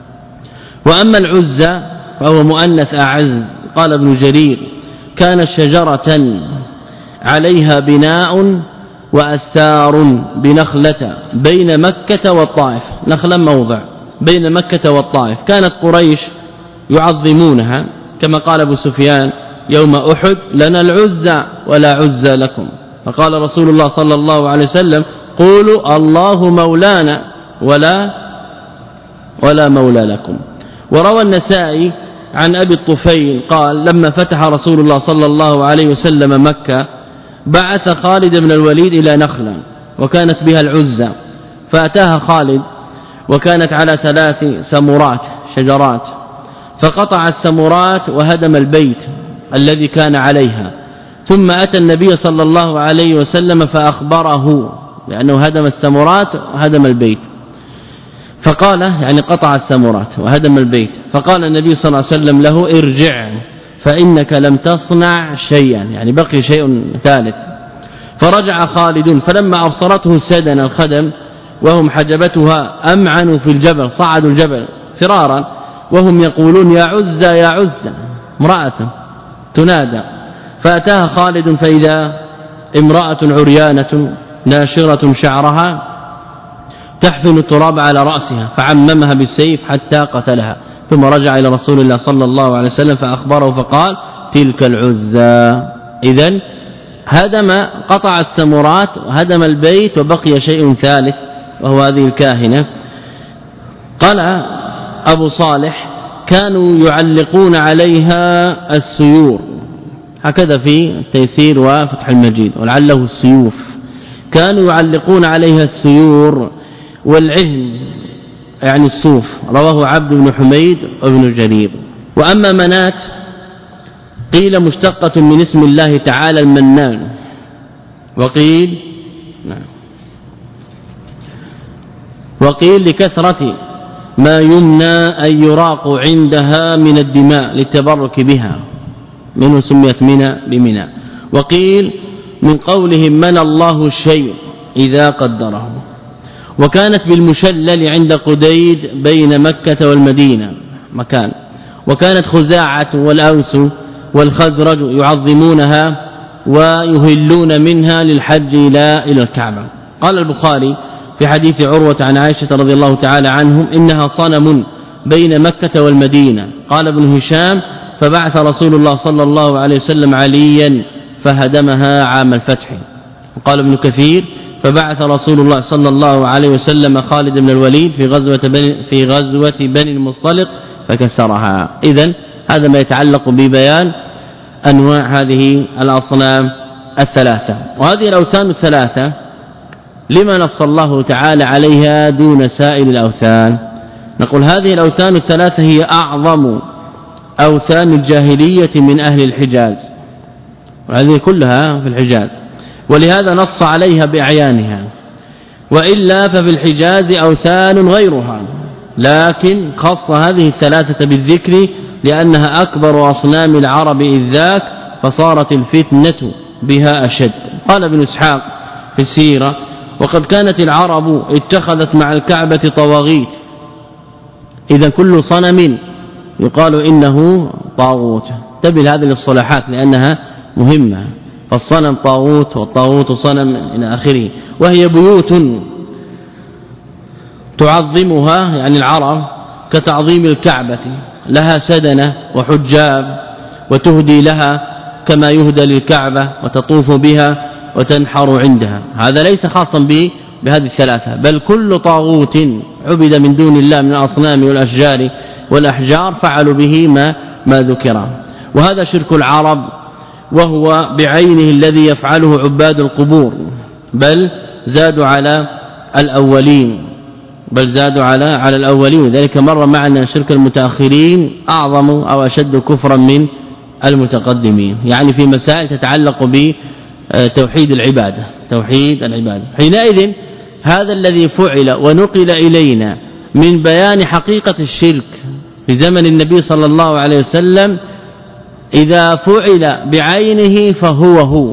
وأما العزى فهو مؤنث أعز. قال ابن جرير كانت شجرة عليها بناء وأستار بنخلة بين مكة والطائف. نخلا موضع بين مكة والطائف. كانت قريش يعظمونها كما قال أبو سفيان يوم أحد لنا العزى ولا عزى لكم. فقال رسول الله صلى الله عليه وسلم قولوا الله مولانا ولا ولا مولى لكم. وروى النسائي عن أبي الطفيل قال لما فتح رسول الله صلى الله عليه وسلم مكة بعث خالد بن الوليد إلى نخلة وكانت بها العزى فأتاها خالد وكانت على ثلاث سمرات شجرات فقطع السمرات وهدم البيت الذي كان عليها. ثم أتى النبي صلى الله عليه وسلم فأخبره لأنه هدم السمرات وهدم البيت فقال يعني قطع السمرات وهدم البيت. فقال النبي صلى الله عليه وسلم له ارجع فإنك لم تصنع شيئا يعني بقي شيء ثالث. فرجع خالد فلما أبصرته سدن الخدم وهم حجبتها أمعنوا في الجبل صعدوا الجبل فرارا وهم يقولون يا عزى يا عزى امرأة تنادى. فأتاها خالد فإذا امرأة عريانة ناشرة شعرها تحفن التراب على رأسها فعممها بالسيف حتى قتلها، ثم رجع إلى رسول الله صلى الله عليه وسلم فأخبره فقال تلك العزى. إذن هدم قطع السمرات وهدم البيت وبقي شيء ثالث وهو هذه الكاهنة. قال أبو صالح كانوا يعلقون عليها السيور، هكذا في التيسير وفتح المجيد، ولعله السيوف. كانوا يعلقون عليها السيور والعهن يعني الصوف، رواه عبد بن حميد وابن جرير. وأما منات قيل مشتقة من اسم الله تعالى المنان، وقيل نعم وقيل لكثرة ما يمنى أن يراق عندها من الدماء للتبرك بها، منه سميت منى بمنى. وقيل من قولهم من الله الشيء إذا قدره. وكانت بالمشلل عند قديد بين مكة والمدينة مكان. وكانت خزاعة والأوس والخزرج يعظمونها ويهلون منها للحج إلى إلى الكعبة. قال البخاري في حديث عروة عن عائشة رضي الله تعالى عنهم إنها صنم بين مكة والمدينة. قال ابن هشام فبعث رسول الله صلى الله عليه وسلم عليا فهدمها عام الفتح. وقال ابن كثير فبعث رسول الله صلى الله عليه وسلم خالد بن الوليد في غزوة بني في غزوة بني المصطلق فكسرها. إذن هذا ما يتعلق ببيان أنواع هذه الأصنام الثلاثة. وهذه الأوثان الثلاثة لما نص الله تعالى عليها دون سائر الأوثان؟ نقول هذه الأوثان الثلاثة هي أعظم أوثان الجاهلية من أهل الحجاز، وهذه كلها في الحجاز، ولهذا نص عليها بأعيانها. وإلا ففي الحجاز أوثان غيرها، لكن خص هذه الثلاثة بالذكر لأنها أكبر أصنام العرب إذ ذاك، فصارت الفتنة بها أشد. قال ابن إسحاق في السيرة وقد كانت العرب اتخذت مع الكعبة طواغيت، إذا كل صنم يقال إنه طاغوت. تبل هذه الاصطلاحات لأنها مهمة، فالصنم طاغوت والطاغوت صنم إلى آخره. وهي بيوت تعظمها يعني العرب كتعظيم الكعبة، لها سدنة وحجاب وتهدي لها كما يهدى للكعبة وتطوف بها وتنحر عندها. هذا ليس خاصا بهذه الثلاثة، بل كل طاغوت عبد من دون الله من الأصنام والأشجار والأحجار فعلوا به ما, ما ذكر. وهذا شرك العرب، وهو بعينه الذي يفعله عباد القبور، بل زادوا على الأولين بل زادوا على على الأولين. ذلك مر معنا شرك المتأخرين أعظم أو أشد كفرا من المتقدمين، يعني في مسائل تتعلق بتوحيد العبادة توحيد العبادة. حينئذ هذا الذي فعل ونقل إلينا من بيان حقيقة الشرك في زمن النبي صلى الله عليه وسلم إذا فعل بعينه فهو هو.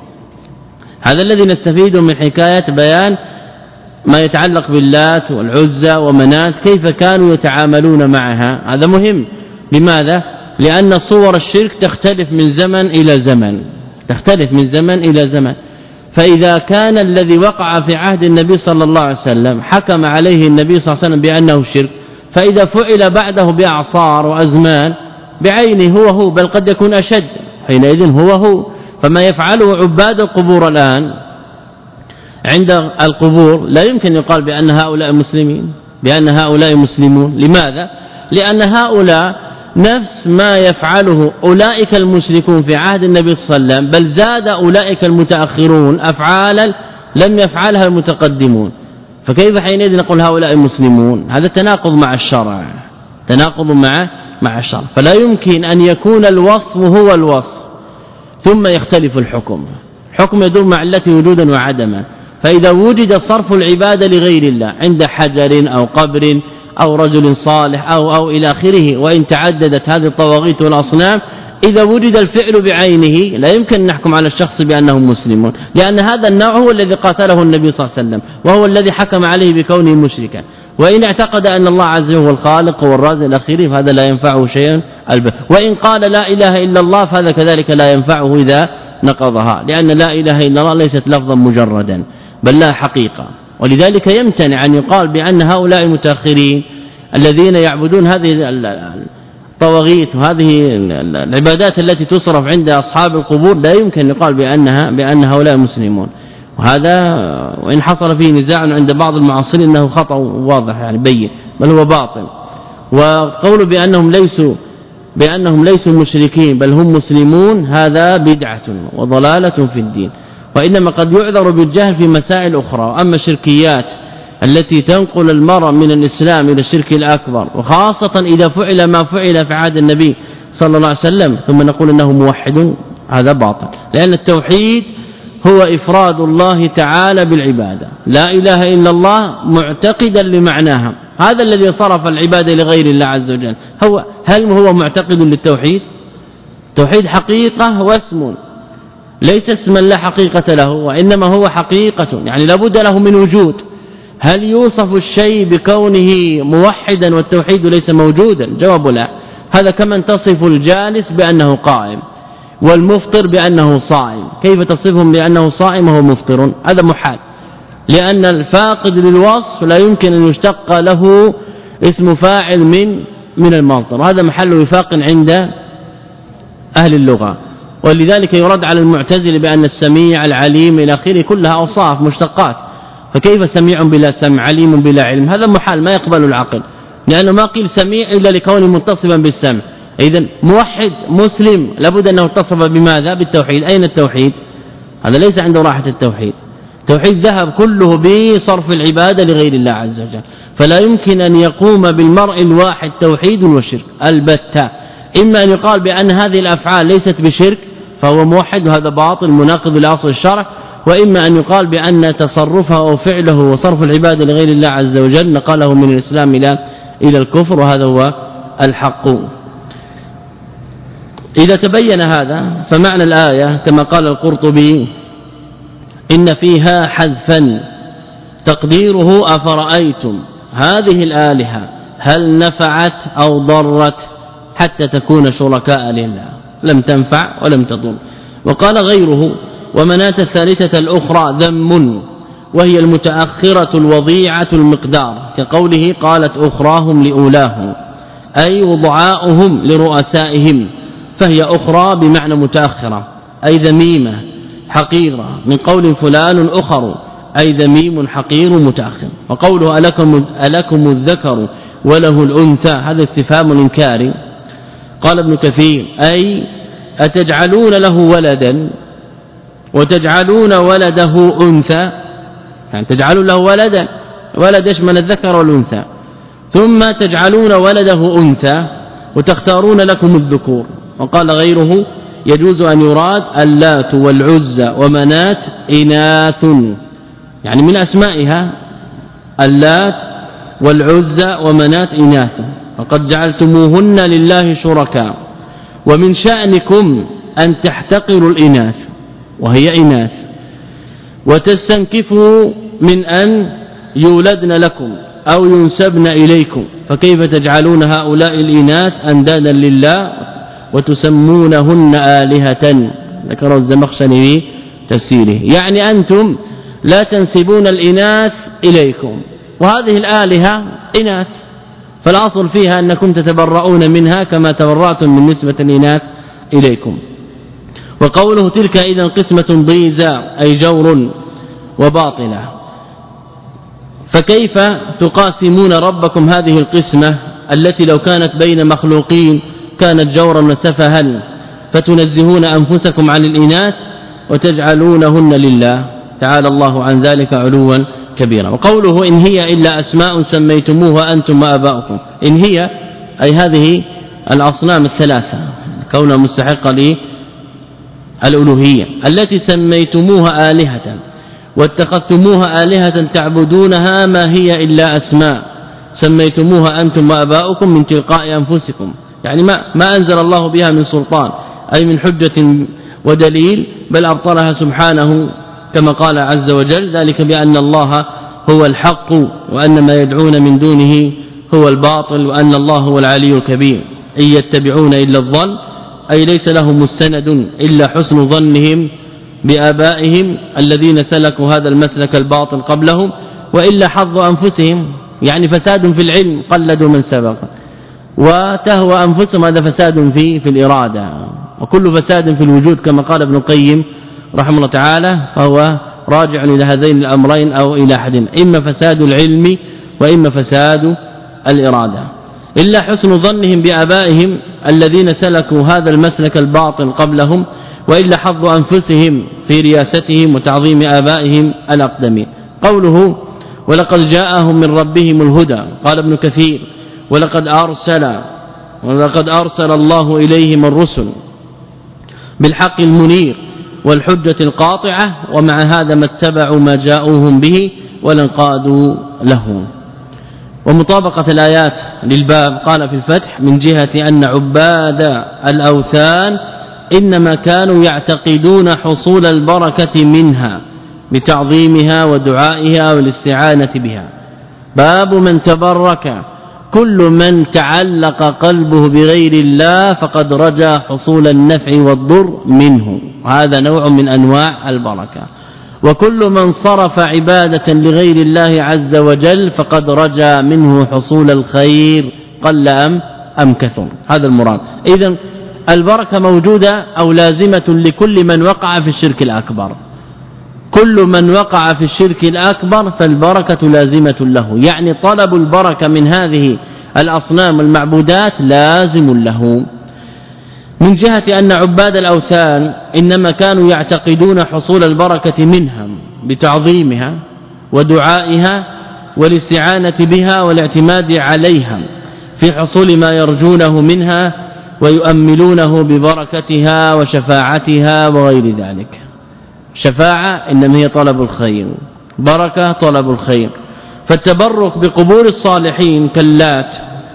هذا الذي نستفيده من حكاية بيان ما يتعلق باللات والعزى ومنات كيف كانوا يتعاملون معها. هذا مهم. لماذا؟ لأن صور الشرك تختلف من زمن إلى زمن تختلف من زمن إلى زمن. فإذا كان الذي وقع في عهد النبي صلى الله عليه وسلم حكم عليه النبي صلى الله عليه وسلم بأنه شرك، فإذا فعل بعده بأعصار وأزمان بعينه هو هو، بل قد يكون أشد، حينئذ هو هو. فما يفعله عباد القبور الآن عند القبور لا يمكن يقال بأن هؤلاء مسلمين بأن هؤلاء مسلمون. لماذا؟ لأن هؤلاء نفس ما يفعله أولئك المشركون في عهد النبي صلى الله عليه وسلم، بل زاد أولئك المتأخرون أفعالا لم يفعلها المتقدمون. فكيف حينئذ نقول هؤلاء مسلمون؟ هذا تناقض مع الشرع تناقض مع مع الشرع. فلا يمكن أن يكون الوصف هو الوصف ثم يختلف الحكم. الحكم يدور مع التي وجودا وعدما. فإذا وجد صرف العبادة لغير الله عند حجر أو قبر أو رجل صالح أو أو إلى آخره، وإن تعددت هذه الطواغيت والأصنام، إذا وجد الفعل بعينه لا يمكن أن نحكم على الشخص بأنهم مسلمون، لأن هذا النوع هو الذي قاتله النبي صلى الله عليه وسلم، وهو الذي حكم عليه بكونه مشركا. وإن اعتقد أن الله عز وجل هو الخالق والرازق إلى آخره فهذا لا ينفعه شيئا. وإن قال لا إله إلا الله فهذا كذلك لا ينفعه إذا نقضها، لأن لا إله إلا الله ليست لفظا مجردا بل لها حقيقة. ولذلك يمتنع أن يقال بأن هؤلاء المتأخرين الذين يعبدون هذه الطواغيت وهذه العبادات التي تصرف عند أصحاب القبور لا يمكن يقال بأنها بأن هؤلاء مسلمون، وهذا وإن حصل فيه نزاع عند بعض المعاصرين أنه خطأ واضح يعني بين بل هو باطل. وقول بأنهم ليسوا بأنهم ليسوا مشركين بل هم مسلمون هذا بدعة وضلالة في الدين، وإنما قد يعذر بالجهل في مسائل أخرى. أما الشركيات التي تنقل المرء من الإسلام إلى الشرك الأكبر، وخاصة إذا فعل ما فعل في عهد النبي صلى الله عليه وسلم ثم نقول إنه موحد، هذا باطل، لأن التوحيد هو إفراد الله تعالى بالعبادة، لا إله إلا الله معتقدا لمعناها، هذا الذي صرف العبادة لغير الله عز وجل. هو هل هو معتقد للتوحيد؟ توحيد حقيقة واسم، ليس اسما لا حقيقة له، وإنما هو حقيقة يعني لابد له من وجود. هل يوصف الشيء بكونه موحدا والتوحيد ليس موجودا؟ جواب لا. هذا كمن تصف الجالس بأنه قائم والمفطر بأنه صائم، كيف تصفهم بأنه صائم وهو مفطر؟ هذا محال، لأن الفاقد للوصف لا يمكن أن يشتق له اسم فاعل من من المصدر، هذا محل وفاق عند أهل اللغة. ولذلك يرد على المعتزلة بأن السميع العليم إلى آخره كلها أوصاف مشتقات، فكيف سميع بلا سمع عليم بلا علم؟ هذا محال ما يقبل العقل، لأنه ما قيل سميع إلا لكونه متصفا بالسمع. إذن موحد مسلم لابد أنه اتصف بماذا؟ بالتوحيد. أين التوحيد؟ هذا ليس عنده راحة التوحيد، التوحيد ذهب كله بصرف العبادة لغير الله عز وجل، فلا يمكن أن يقوم بالمرء الواحد توحيد وشرك البتة. إما أن يقال بأن هذه الأفعال ليست بشرك فهو موحد وهذا باطل مناقض لأصل الشرع، وإما أن يقال بأن تصرفه أو فعله وصرف العبادة لغير الله عز وجل نقله من الإسلام إلى إلى الكفر، وهذا هو الحق. إذا تبين هذا فمعنى الآية كما قال القرطبي إن فيها حذفا تقديره أفرأيتم هذه الآلهة هل نفعت أو ضرت حتى تكون شركاء لله، لم تنفع ولم تضر. وقال غيره ومناة الثالثة الأخرى ذم وهي المتأخرة الوضيعة المقدار، كقوله قالت أخراهم لأولاهم أي وضعاؤهم لرؤسائهم، فهي أخرى بمعنى متأخرة أي ذميمة حقيرة، من قول فلان أخر أي ذميم حقير متأخر. وقوله ألكم, ألكم الذكر وله الأنثى هذا استفهام إنكاري. قال ابن كثير أي أتجعلون له ولدا وتجعلون ولده أنثى، يعني تجعلون له ولدا، ولد يشمل الذكر والأنثى، ثم تجعلون ولده أنثى وتختارون لكم الذكور. وقال غيره يجوز أن يراد اللات والعزى ومنات إناث، يعني من أسمائها اللات والعزى ومنات إناث، وقد جعلتموهن لله شركاء، ومن شأنكم أن تحتقروا الإناث وهي إناث وتستنكفوا من أن يولدن لكم أو ينسبن إليكم، فكيف تجعلون هؤلاء الإناث أندادا لله وتسمونهن آلهة؟ ذكر الزمخشري في تفسيره، يعني أنتم لا تنسبون الإناث إليكم، وهذه الآلهة إناث، فالأصل فيها أنكم تتبرؤون منها كما تبرأتم من نسبة الإناث إليكم. وقوله تلك إذن قسمة ضيزى أي جور وباطلة، فكيف تقاسمون ربكم هذه القسمة التي لو كانت بين مخلوقين كانت جورا وسفها، فتنزهون أنفسكم عن الإناث وتجعلونهن لله، تعالى الله عن ذلك علوا كبيرا. وقوله إن هي إلا أسماء سميتموها أنتم وآباؤكم، إن هي أي هذه الأصنام الثلاثة كونها مستحقة للألوهية التي سميتموها آلهة واتخذتموها آلهة تعبدونها ما هي إلا أسماء سميتموها أنتم وآباؤكم من تلقاء أنفسكم، يعني ما, ما أنزل الله بها من سلطان أي من حجة ودليل، بل أبطلها سبحانه كما قال عز وجل ذلك بأن الله هو الحق وأن ما يدعون من دونه هو الباطل وأن الله هو العلي الكبير، إن يتبعون إلا الظن أي ليس لهم مستند إلا حسن ظنهم بآبائهم الذين سلكوا هذا المسلك الباطل قبلهم، وإلا حظ أنفسهم، يعني فساد في العلم قلدوا من سبق، وتهوى أنفسهم هذا فساد في في الإرادة، وكل فساد في الوجود كما قال ابن القيم رحمه الله تعالى فهو راجع إلى هذين الأمرين أو إلى أحدهم، إما فساد العلم وإما فساد الإرادة. إلا حسن ظنهم بآبائهم الذين سلكوا هذا المسلك الباطل قبلهم، وإلا حظ أنفسهم في رياستهم وتعظيم آبائهم الأقدمين. قوله ولقد جاءهم من ربهم الهدى، قال ابن كثير ولقد أرسل ولقد أرسل الله إليهم الرسل بالحق المنير والحجة القاطعة، ومع هذا ما اتبعوا ما جاءوهم به ولانقادوا له. ومطابقة الآيات للباب قال في الفتح من جهة أن عباد الأوثان إنما كانوا يعتقدون حصول البركة منها بتعظيمها ودعائها والاستعانة بها. باب من تبرك، كل من تعلق قلبه بغير الله فقد رجا حصول النفع والضر منه، وهذا نوع من أنواع البركة. وكل من صرف عبادة لغير الله عز وجل فقد رجا منه حصول الخير قل أم أم كثر، هذا المراد. إذن البركة موجودة أو لازمة لكل من وقع في الشرك الأكبر، كل من وقع في الشرك الأكبر فالبركة لازمة له، يعني طلب البركة من هذه الأصنام المعبودات لازم له. من جهة أن عباد الأوثان إنما كانوا يعتقدون حصول البركة منها بتعظيمها ودعائها والاستعانة بها والاعتماد عليها في حصول ما يرجونه منها ويؤملونه ببركتها وشفاعتها وغير ذلك. شفاعة إنما هي طلب الخير، بركة طلب الخير. فالتبرك بقبور الصالحين كاللات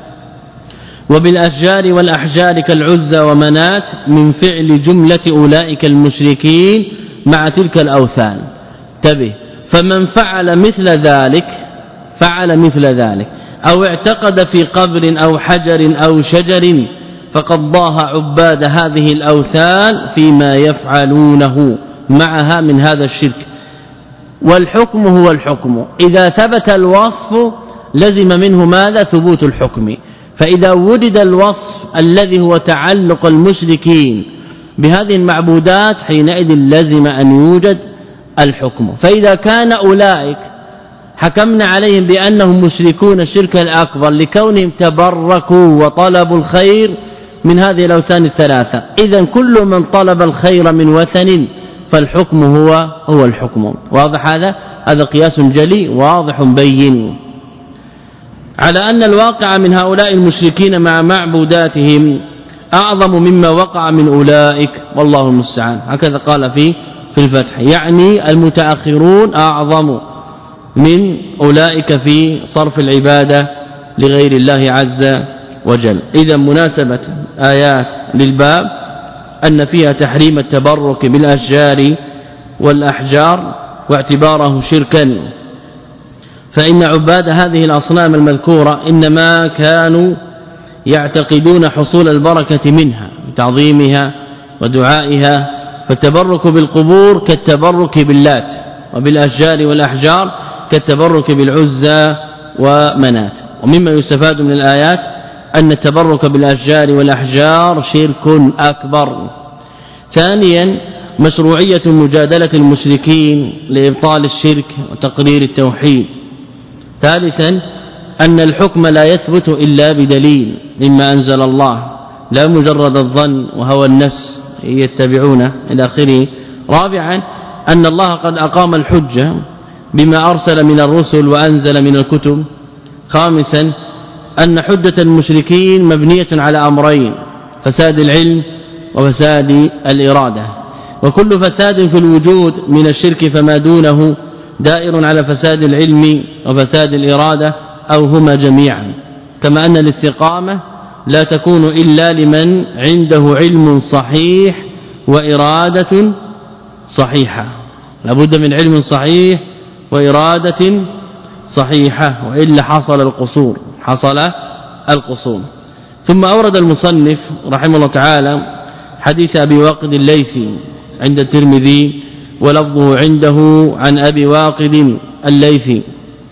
وبالأشجار والأحجار كالعزى ومنات من فعل جملة أولئك المشركين مع تلك الأوثان. تبه فمن فعل مثل ذلك فعل مثل ذلك أو اعتقد في قبر أو حجر أو شجر فقد ضاه عباد هذه الأوثان فيما يفعلونه معها من هذا الشرك. والحكم هو الحكم، إذا ثبت الوصف لزم منه ماذا؟ ثبوت الحكم. فإذا وجد الوصف الذي هو تعلق المشركين بهذه المعبودات حينئذ لزم أن يوجد الحكم. فإذا كان أولئك حكمنا عليهم بأنهم مشركون الشرك الأكبر لكونهم تبركوا وطلبوا الخير من هذه الأوثان الثلاثة، إذن كل من طلب الخير من وثن فالحكم هو هو الحكم. واضح هذا؟ هذا قياس جلي واضح بين على أن الواقع من هؤلاء المشركين مع معبوداتهم أعظم مما وقع من أولئك، والله المستعان. هكذا قال في في الفتح، يعني المتأخرون أعظم من أولئك في صرف العبادة لغير الله عز وجل. إذا مناسبة آيات للباب أن فيها تحريم التبرك بالأشجار والأحجار واعتباره شركا، فإن عباد هذه الأصنام المذكورة إنما كانوا يعتقدون حصول البركة منها بتعظيمها ودعائها. فالتبرك بالقبور كالتبرك باللات، وبالأشجار والأحجار كالتبرك بالعزى ومنات. ومما يستفاد من الآيات أن التبرك بالأشجار والأحجار شرك أكبر. ثانيا مشروعية مجادلة المشركين لإبطال الشرك وتقرير التوحيد. ثالثا أن الحكم لا يثبت إلا بدليل مما أنزل الله، لا مجرد الظن وهوى النفس يتبعون إلى آخره. رابعا أن الله قد أقام الحجة بما أرسل من الرسل وأنزل من الكتب. خامسا أن حجة المشركين مبنية على أمرين: فساد العلم وفساد الإرادة، وكل فساد في الوجود من الشرك فما دونه دائر على فساد العلم وفساد الإرادة أو هما جميعا. كما أن الاستقامة لا تكون إلا لمن عنده علم صحيح وإرادة صحيحة، لابد من علم صحيح وإرادة صحيحة، وإلا حصل القصور حصل القصور. ثم أورد المصنف رحمه الله تعالى حديث أبي واقد الليثي عند الترمذي ولفظه عنده عن أبي واقد الليثي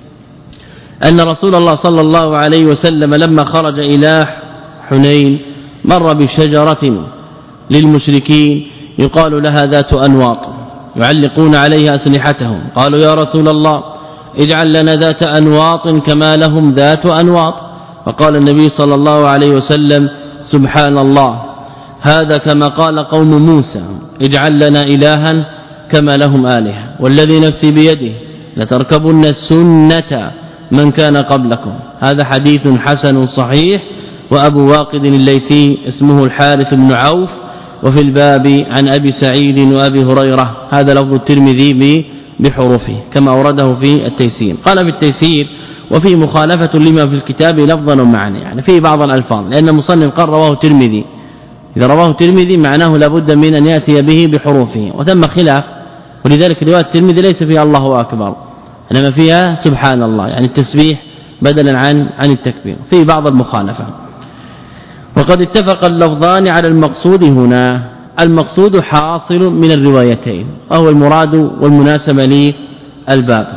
أن رسول الله صلى الله عليه وسلم لما خرج إلى حنين مر بشجرة للمشركين يقال لها ذات أنواط يعلقون عليها أسلحتهم. قالوا يا رسول الله اجعل لنا ذات أنواط كما لهم ذات أنواط. فقال النبي صلى الله عليه وسلم سبحان الله هذا كما قال قوم موسى اجعل لنا إلها كما لهم آلهة والذي نفسي بيده لتركبن السنة من كان قبلكم. هذا حديث حسن صحيح. وأبو واقد الليثي اسمه الحارث بن عوف وفي الباب عن أبي سعيد وأبي هريرة. هذا لفظ الترمذي بحروفه كما أورده في التيسير. قال في التيسير وفي مخالفة لما في الكتاب لفظا ومعنى يعني في بعض الألفاظ لأن المصنف قال رواه الترمذي إذا رواه الترمذي معناه لابد من أن يأتي به بحروفه وتم خلاف ولذلك رواية الترمذي ليس فيها الله أكبر إنما فيها سبحان الله يعني التسبيح بدلا عن عن التكبير في بعض المخالفة. وقد اتفق اللفظان على المقصود هنا. المقصود حاصل من الروايتين وهو المراد والمناسبة للباب.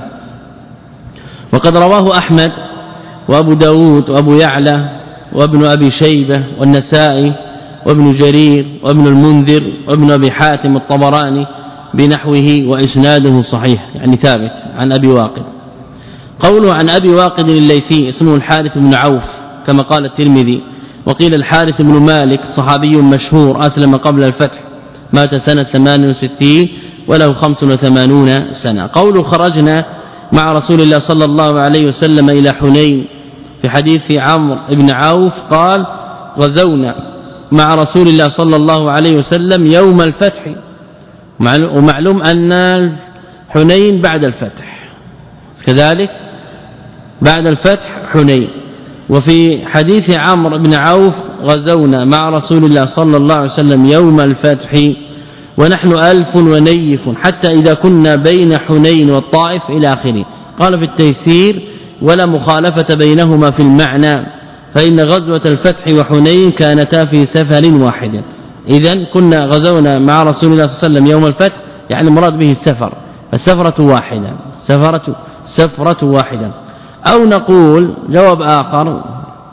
وقد رواه أحمد وأبو داود وأبو يعلى وابن أبي شيبة والنسائي وابن جرير وابن المنذر وابن أبي حاتم الطبراني بنحوه وإسناده صحيح يعني ثابت عن أبي واقد. قوله عن أبي واقد الليثي اسمه الحارث بن عوف كما قال الترمذي. وقيل الحارث بن مالك صحابي مشهور أسلم قبل الفتح مات سنة ثمان وستين وله خمس وثمانون سنة. قوله خرجنا مع رسول الله صلى الله عليه وسلم إلى حنين في حديث عمرو بن عوف قال غزونا مع رسول الله صلى الله عليه وسلم يوم الفتح ومعلوم أن حنين بعد الفتح كذلك بعد الفتح حنين. وفي حديث عمرو بن عوف غزونا مع رسول الله صلى الله عليه وسلم يوم الفتح ونحن ألف ونيف حتى إذا كنا بين حنين والطائف إلى آخره. قال في التيسير ولا مخالفة بينهما في المعنى فإن غزوة الفتح وحنين كانتا في سفر واحد. إذن كنا غزونا مع رسول الله صلى الله عليه وسلم يوم الفتح يعني المراد به السفر فالسفرة واحدة سفرة سفرة واحدة. أو نقول جواب آخر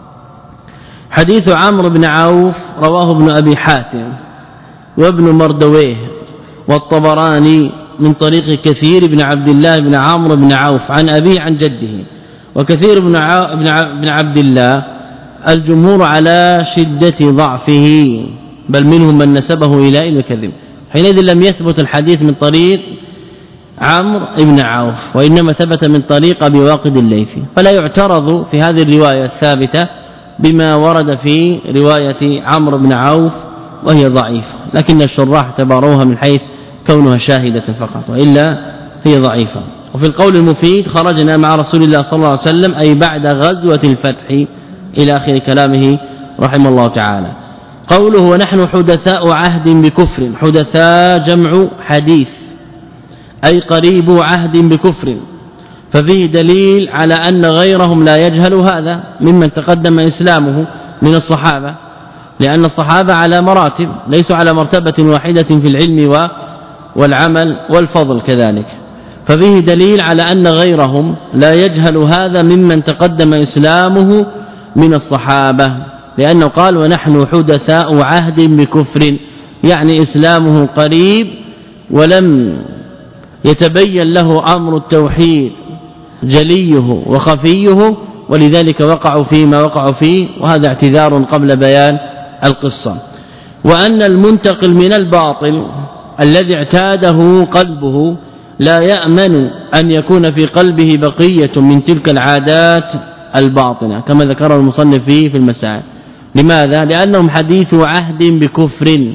حديث عمرو بن عوف رواه ابن أبي حاتم وابن مردويه والطبراني من طريق كثير بن عبد الله بن عمرو بن عوف عن أبيه عن جده. وكثير بن بن عبد الله الجمهور على شدة ضعفه بل منهم من نسبه إلى الكذب. حينئذ لم يثبت الحديث من طريق عمرو بن عوف وإنما ثبت من طريق أبي واقد الليثي فلا يعترض في هذه الرواية الثابتة بما ورد في رواية عمرو بن عوف وهي ضعيفة لكن الشراح اعتبروها من حيث كونها شاهدة فقط وإلا هي ضعيفة. وفي القول المفيد خرجنا مع رسول الله صلى الله عليه وسلم أي بعد غزوة الفتح إلى آخر كلامه رحمه الله تعالى. قوله ونحن حدثاء عهد بكفر حدثاء جمع حديث أي قريب عهد بكفر ففيه دليل على أن غيرهم لا يجهل هذا ممن تقدم إسلامه من الصحابة لأن الصحابة على مراتب ليسوا على مرتبة واحدة في العلم والعمل والفضل كذلك. ففيه دليل على أن غيرهم لا يجهل هذا ممن تقدم إسلامه من الصحابة لأنه قال ونحن حدثاء عهد بكفر يعني إسلامه قريب ولم يتبين له أمر التوحيد جليه وخفيه ولذلك وقعوا فيما وقعوا فيه وهذا اعتذار قبل بيان القصة. وأن المنتقل من الباطل الذي اعتاده قلبه لا يأمن أن يكون في قلبه بقية من تلك العادات الباطنة كما ذكر المصنف فيه في المسائل. لماذا؟ لأنهم حديث عهد بكفر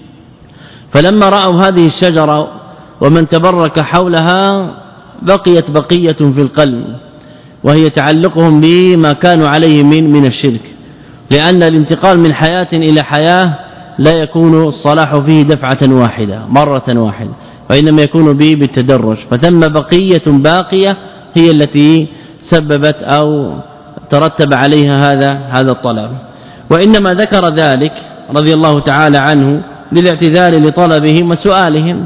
فلما رأوا هذه الشجرة ومن تبرك حولها بقيت بقية في القلب وهي تعلقهم بما كانوا عليه من من الشرك لأن الانتقال من حياة إلى حياة لا يكون الصلاح فيه دفعة واحدة مرة واحدة وإنما يكون به بالتدرج فثم بقية باقية هي التي سببت أو ترتب عليها هذا هذا الطلب. وإنما ذكر ذلك رضي الله تعالى عنه للاعتذار لطلبهم وسؤالهم.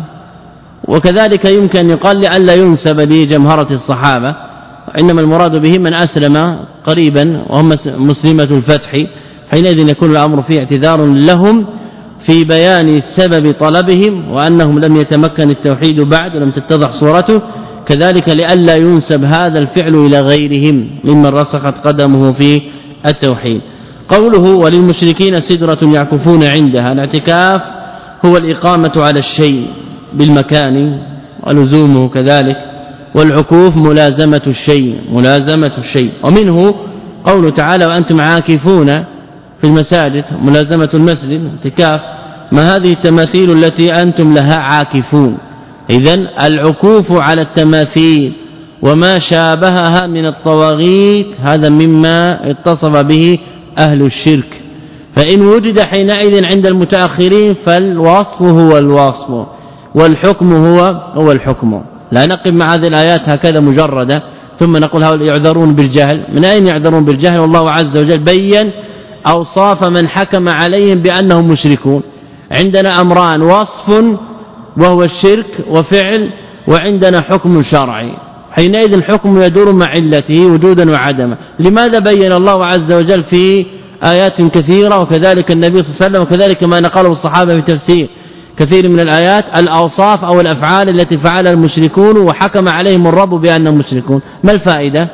وكذلك يمكن أن يقال لئلا ينسب لجمهرة الصحابة، إنما المراد به من أسلم قريبا وهم مسلمة الفتح، حينئذ يكون الأمر فيه اعتذار لهم في بيان سبب طلبهم وأنهم لم يتمكن التوحيد بعد ولم تتضح صورته. كذلك لئلا ينسب هذا الفعل إلى غيرهم ممن رسخت قدمه في التوحيد. قوله وللمشركين سدرة يعكفون عندها، الاعتكاف هو الإقامة على الشيء بالمكان ولزومه كذلك، والعكوف ملازمة الشيء ملازمة الشيء ومنه قوله تعالى وأنتم عاكفون في المساجد، ملازمة المسجد اعتكاف. ما هذه التماثيل التي أنتم لها عاكفون؟ إذن العكوف على التماثيل وما شابهها من الطواغيت هذا مما اتصف به أهل الشرك، فإن وجد حينئذ عند المتأخرين فالوصف هو الوصف والحكم هو هو الحكم. لا نقف مع هذه الآيات هكذا مجردة ثم نقول هؤلاء يعذرون بالجهل. من أين يعذرون بالجهل؟ والله عز وجل بين أوصاف من حكم عليهم بأنهم مشركون. عندنا أمران، وصف وهو الشرك وفعل، وعندنا حكم شرعي، حينئذ الحكم يدور مع علته وجودا وعدما. لماذا بين الله عز وجل في آيات كثيرة وكذلك النبي صلى الله عليه وسلم وكذلك ما نقله الصحابة في تفسير كثير من الآيات الأوصاف أو الأفعال التي فعلها المشركون وحكم عليهم الرب بأنهم مشركون؟ ما الفائدة؟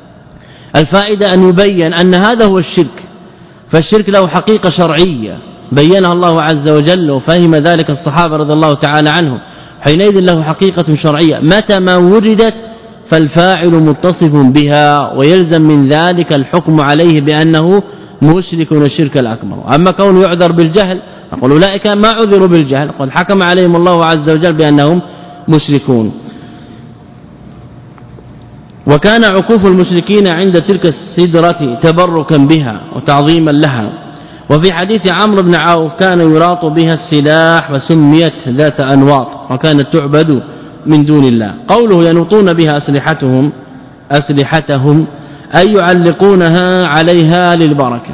الفائدة أن يبين أن هذا هو الشرك، فالشرك له حقيقة شرعية بينها الله عز وجل وفهم ذلك الصحابة رضي الله تعالى عنهم، حينئذ له حقيقة شرعية متى ما وجدت فالفاعل متصف بها ويلزم من ذلك الحكم عليه بأنه مشرك الشرك الأكبر. أما كونه يعذر بالجهل نقول أولئك ما عذروا بالجهل، قد حكم عليهم الله عز وجل بأنهم مشركون. وكان عكوف المشركين عند تلك السدرة تبركا بها وتعظيما لها. وفي حديث عمرو بن عوف كان يراط بها السلاح وسميت ذات أنواط وكانت تعبد من دون الله. قوله ينوطون بها أسلحتهم أسلحتهم أي يعلقونها عليها للبركة.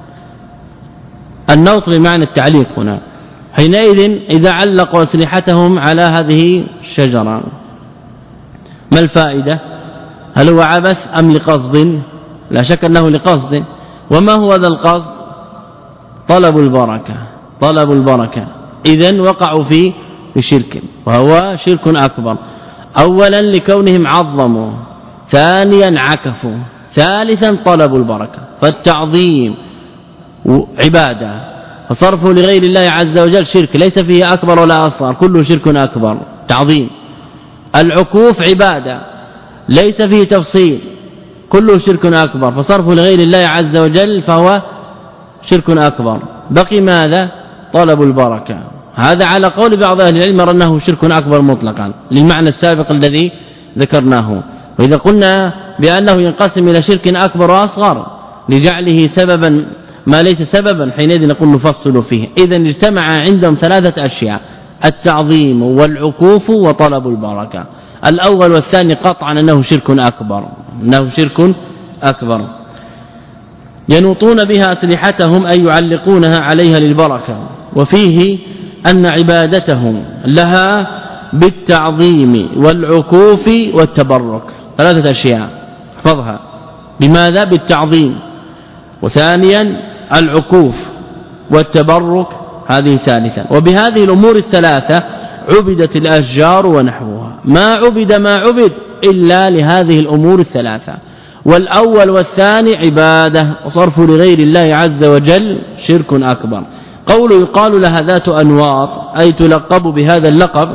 النوط بمعنى التعليق هنا، حينئذ إذا علقوا أسلحتهم على هذه الشجرة ما الفائدة؟ هل هو عبث أم لقصد؟ لا شك أنه لقصد. وما هو ذا القصد؟ طلب البركة طلب البركة إذن وقعوا في شرك وهو شرك أكبر. أولا لكونهم عظموا، ثانيا عكفوا، ثالثا طلبوا البركة. فالتعظيم عبادة، فصرفه لغير الله عز وجل شرك ليس فيه أكبر ولا أصغر، كله شرك أكبر تعظيم. العكوف عبادة ليس فيه تفصيل، كله شرك أكبر، فصرفه لغير الله عز وجل فهو شرك أكبر. بقي ماذا؟ طلب البركة. هذا على قول بعض أهل العلم أنه شرك أكبر مطلقا للمعنى السابق الذي ذكرناه. وإذا قلنا بأنه ينقسم إلى شرك أكبر وأصغر لجعله سببا ما ليس سببا حينئذ نقول نفصل فيه. إذن اجتمع عندهم ثلاثة أشياء: التعظيم والعكوف وطلب البركة. الأول والثاني قطعا أنه شرك أكبر أنه شرك أكبر. ينوطون بها أسلحتهم أي يعلقونها عليها للبركة. وفيه أن عبادتهم لها بالتعظيم والعكوف والتبرك، ثلاثة أشياء احفظها. بماذا؟ بالتعظيم، وثانيا العكوف والتبرك، هذه ثالثا. وبهذه الأمور الثلاثة عبدت الأشجار ونحوها، ما عبد ما عبد إلا لهذه الأمور الثلاثة. والأول والثاني عبادة وصرف لغير الله عز وجل شرك أكبر. قول يقال لها ذات أنواط أي تلقب بهذا اللقب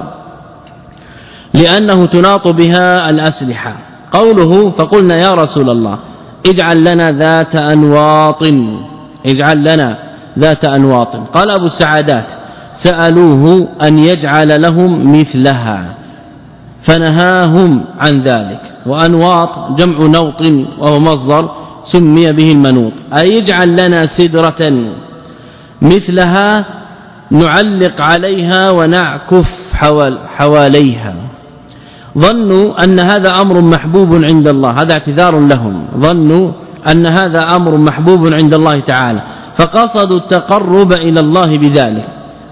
لأنه تناط بها الأسلحة. قوله فقلنا يا رسول الله اجعل لنا ذات أنواط اجعل لنا ذات أنواط. قال أبو السعادات سألوه أن يجعل لهم مثلها فنهاهم عن ذلك. وأنواط جمع نوط وهو مصدر سمي به المنوط، أي يجعل لنا سدرة مثلها نعلق عليها ونعكف حوال حواليها. ظنوا أن هذا أمر محبوب عند الله، هذا اعتذار لهم، ظنوا أن هذا أمر محبوب عند الله تعالى فقصدوا التقرب إلى الله بذلك.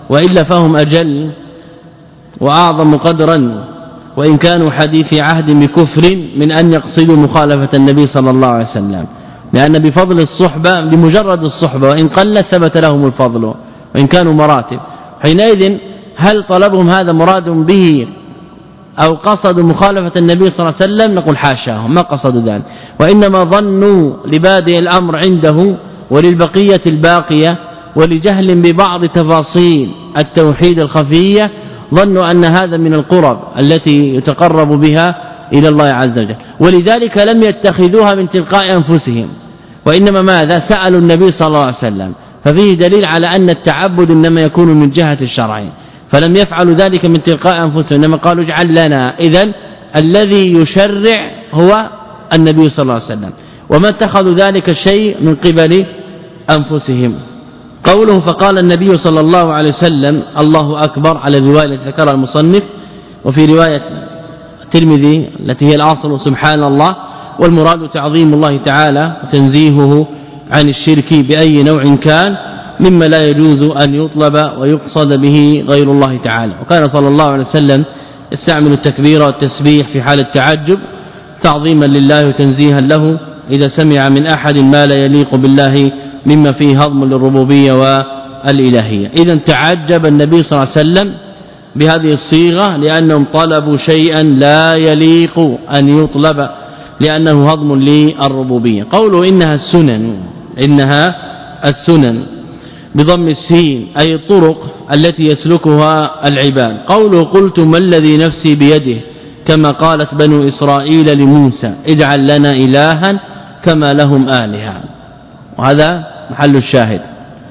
وإلا فهم أجل وأعظم قدرا وإن كانوا حديث عهد بكفر من أن يقصدوا مخالفة النبي صلى الله عليه وسلم، لأن بفضل الصحبة بمجرد الصحبة وإن قل ثبت لهم الفضل وإن كانوا مراتب. حينئذ هل طلبهم هذا مراد به أو قصدوا مخالفة النبي صلى الله عليه وسلم؟ نقول حاشاهم، ما قصدوا ذلك، وإنما ظنوا لبادئ الأمر عنده وللبقية الباقية ولجهل ببعض تفاصيل التوحيد الخفية، ظنوا أن هذا من القرب التي يتقرب بها إلى الله عز وجل، ولذلك لم يتخذوها من تلقاء أنفسهم، وإنما ماذا؟ سألوا النبي صلى الله عليه وسلم، ففيه دليل على أن التعبد إنما يكون من جهة الشرع، فلم يفعلوا ذلك من تلقاء أنفسهم، إنما قالوا اجعل لنا. إذن الذي يشرع هو النبي صلى الله عليه وسلم، وما اتخذوا ذلك الشيء من قبل أنفسهم. قوله فقال النبي صلى الله عليه وسلم الله أكبر على الرواية التي ذكرها المصنف، وفي رواية الترمذي التي هي الأصل سبحان الله، والمراد تعظيم الله تعالى وتنزيهه عن الشرك بأي نوع كان مما لا يجوز أن يطلب ويقصد به غير الله تعالى. وكان صلى الله عليه وسلم يستعمل التكبير والتسبيح في حال التعجب تعظيما لله وتنزيها له إذا سمع من أحد ما لا يليق بالله مما فيه هضم للربوبية والإلهية. إذن تعجب النبي صلى الله عليه وسلم بهذه الصيغة لأنهم طلبوا شيئا لا يليق أن يطلب لأنه هضم للربوبية. قولوا إنها السنن، إنها السنن بضم السين أي الطرق التي يسلكها العباد. قوله قلت ما الذي نفسي بيده كما قالت بنو إسرائيل لموسى اجعل لنا إلها كما لهم آلهة، وهذا محل الشاهد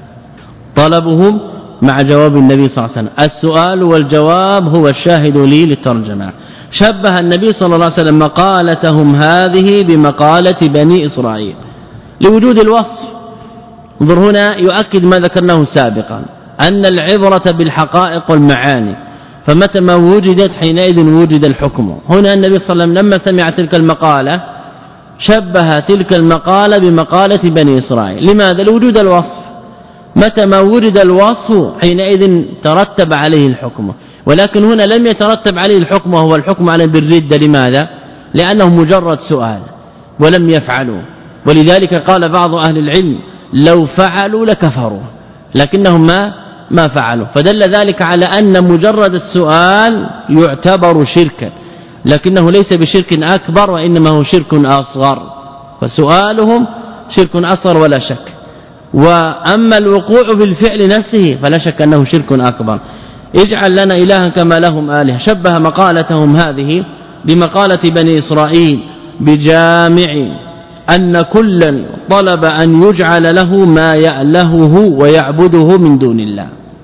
طلبهم مع جواب النبي صلى الله عليه وسلم. السؤال والجواب هو الشاهد لي للترجمة. شبه النبي صلى الله عليه وسلم مقالتهم هذه بمقالة بني إسرائيل لوجود الوصف. انظر هنا يؤكد ما ذكرناه سابقا أن العبرة بالحقائق والمعاني، فمتى ما وجدت حينئذ وجد الحكم. هنا النبي صلى الله عليه وسلم لما سمع تلك المقالة شبه تلك المقالة بمقالة بني إسرائيل. لماذا؟ لوجود الوصف، متى ما وجد الوصف حينئذ ترتب عليه الحكم، ولكن هنا لم يترتب عليه الحكم وهو الحكم على بالردة. لماذا؟ لأنه مجرد سؤال ولم يفعلوا، ولذلك قال بعض أهل العلم لو فعلوا لكفروا، لكنهم ما ما فعلوا، فدل ذلك على أن مجرد السؤال يعتبر شركا، لكنه ليس بشرك أكبر وإنما هو شرك أصغر، فسؤالهم شرك أصغر ولا شك. وأما الوقوع بالفعل نفسه فلا شك أنه شرك أكبر. اجعل لنا إلها كما لهم آلهة، شبه مقالتهم هذه بمقالة بني إسرائيل بجامع أن كلا طلب أن يجعل له ما يألهه ويعبده من دون الله،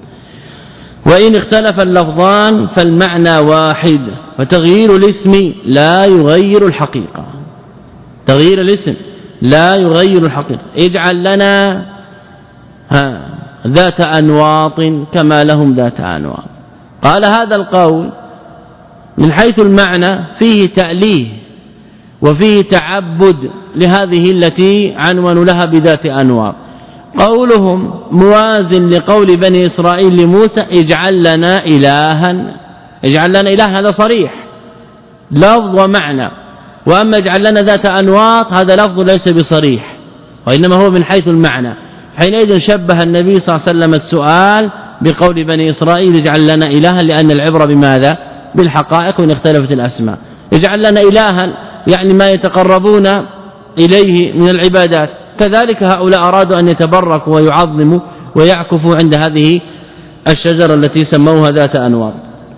وإن اختلف اللفظان فالمعنى واحد، فتغيير الاسم لا يغير الحقيقة، تغيير الاسم لا يغير الحقيقة. اجعل لنا ها ذات أنواط كما لهم ذات أنواط. قال هذا القول من حيث المعنى فيه تأليه وفيه تعبد لهذه التي عنون لها بذات أنواط. قولهم موازن لقول بني إسرائيل لموسى اجعل لنا إلها، اجعل لنا إله هذا صريح لفظ ومعنى، وأما اجعل لنا ذات أنواط هذا لفظ ليس بصريح وإنما هو من حيث المعنى. حينئذ شبه النبي صلى الله عليه وسلم السؤال بقول بني إسرائيل اجعل لنا إلها، لأن العبرة بماذا؟ بالحقائق وإن اختلفت الأسماء. اجعل لنا إلها يعني ما يتقربون إليه من العبادات، كذلك هؤلاء أرادوا أن يتبركوا ويعظموا ويعكفوا عند هذه الشجرة التي سموها ذات أنواط.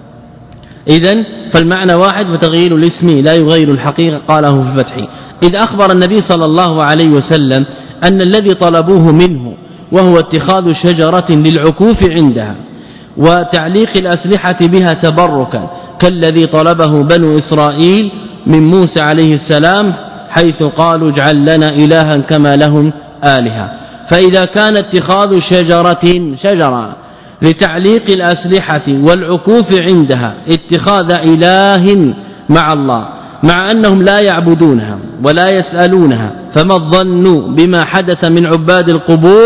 إذن فالمعنى واحد وتغيير الاسم لا يغير الحقيقة. قاله في الفتح إذ أخبر النبي صلى الله عليه وسلم أن الذي طلبوه منه وهو اتخاذ شجرة للعكوف عندها وتعليق الأسلحة بها تبركا كالذي طلبه بنو إسرائيل من موسى عليه السلام حيث قالوا اجعل لنا إلها كما لهم آلهة. فإذا كان اتخاذ شجرة شجرة لتعليق الأسلحة والعكوف عندها اتخاذ إله مع الله مع أنهم لا يعبدونها ولا يسألونها، فما الظن بما حدث من عباد القبور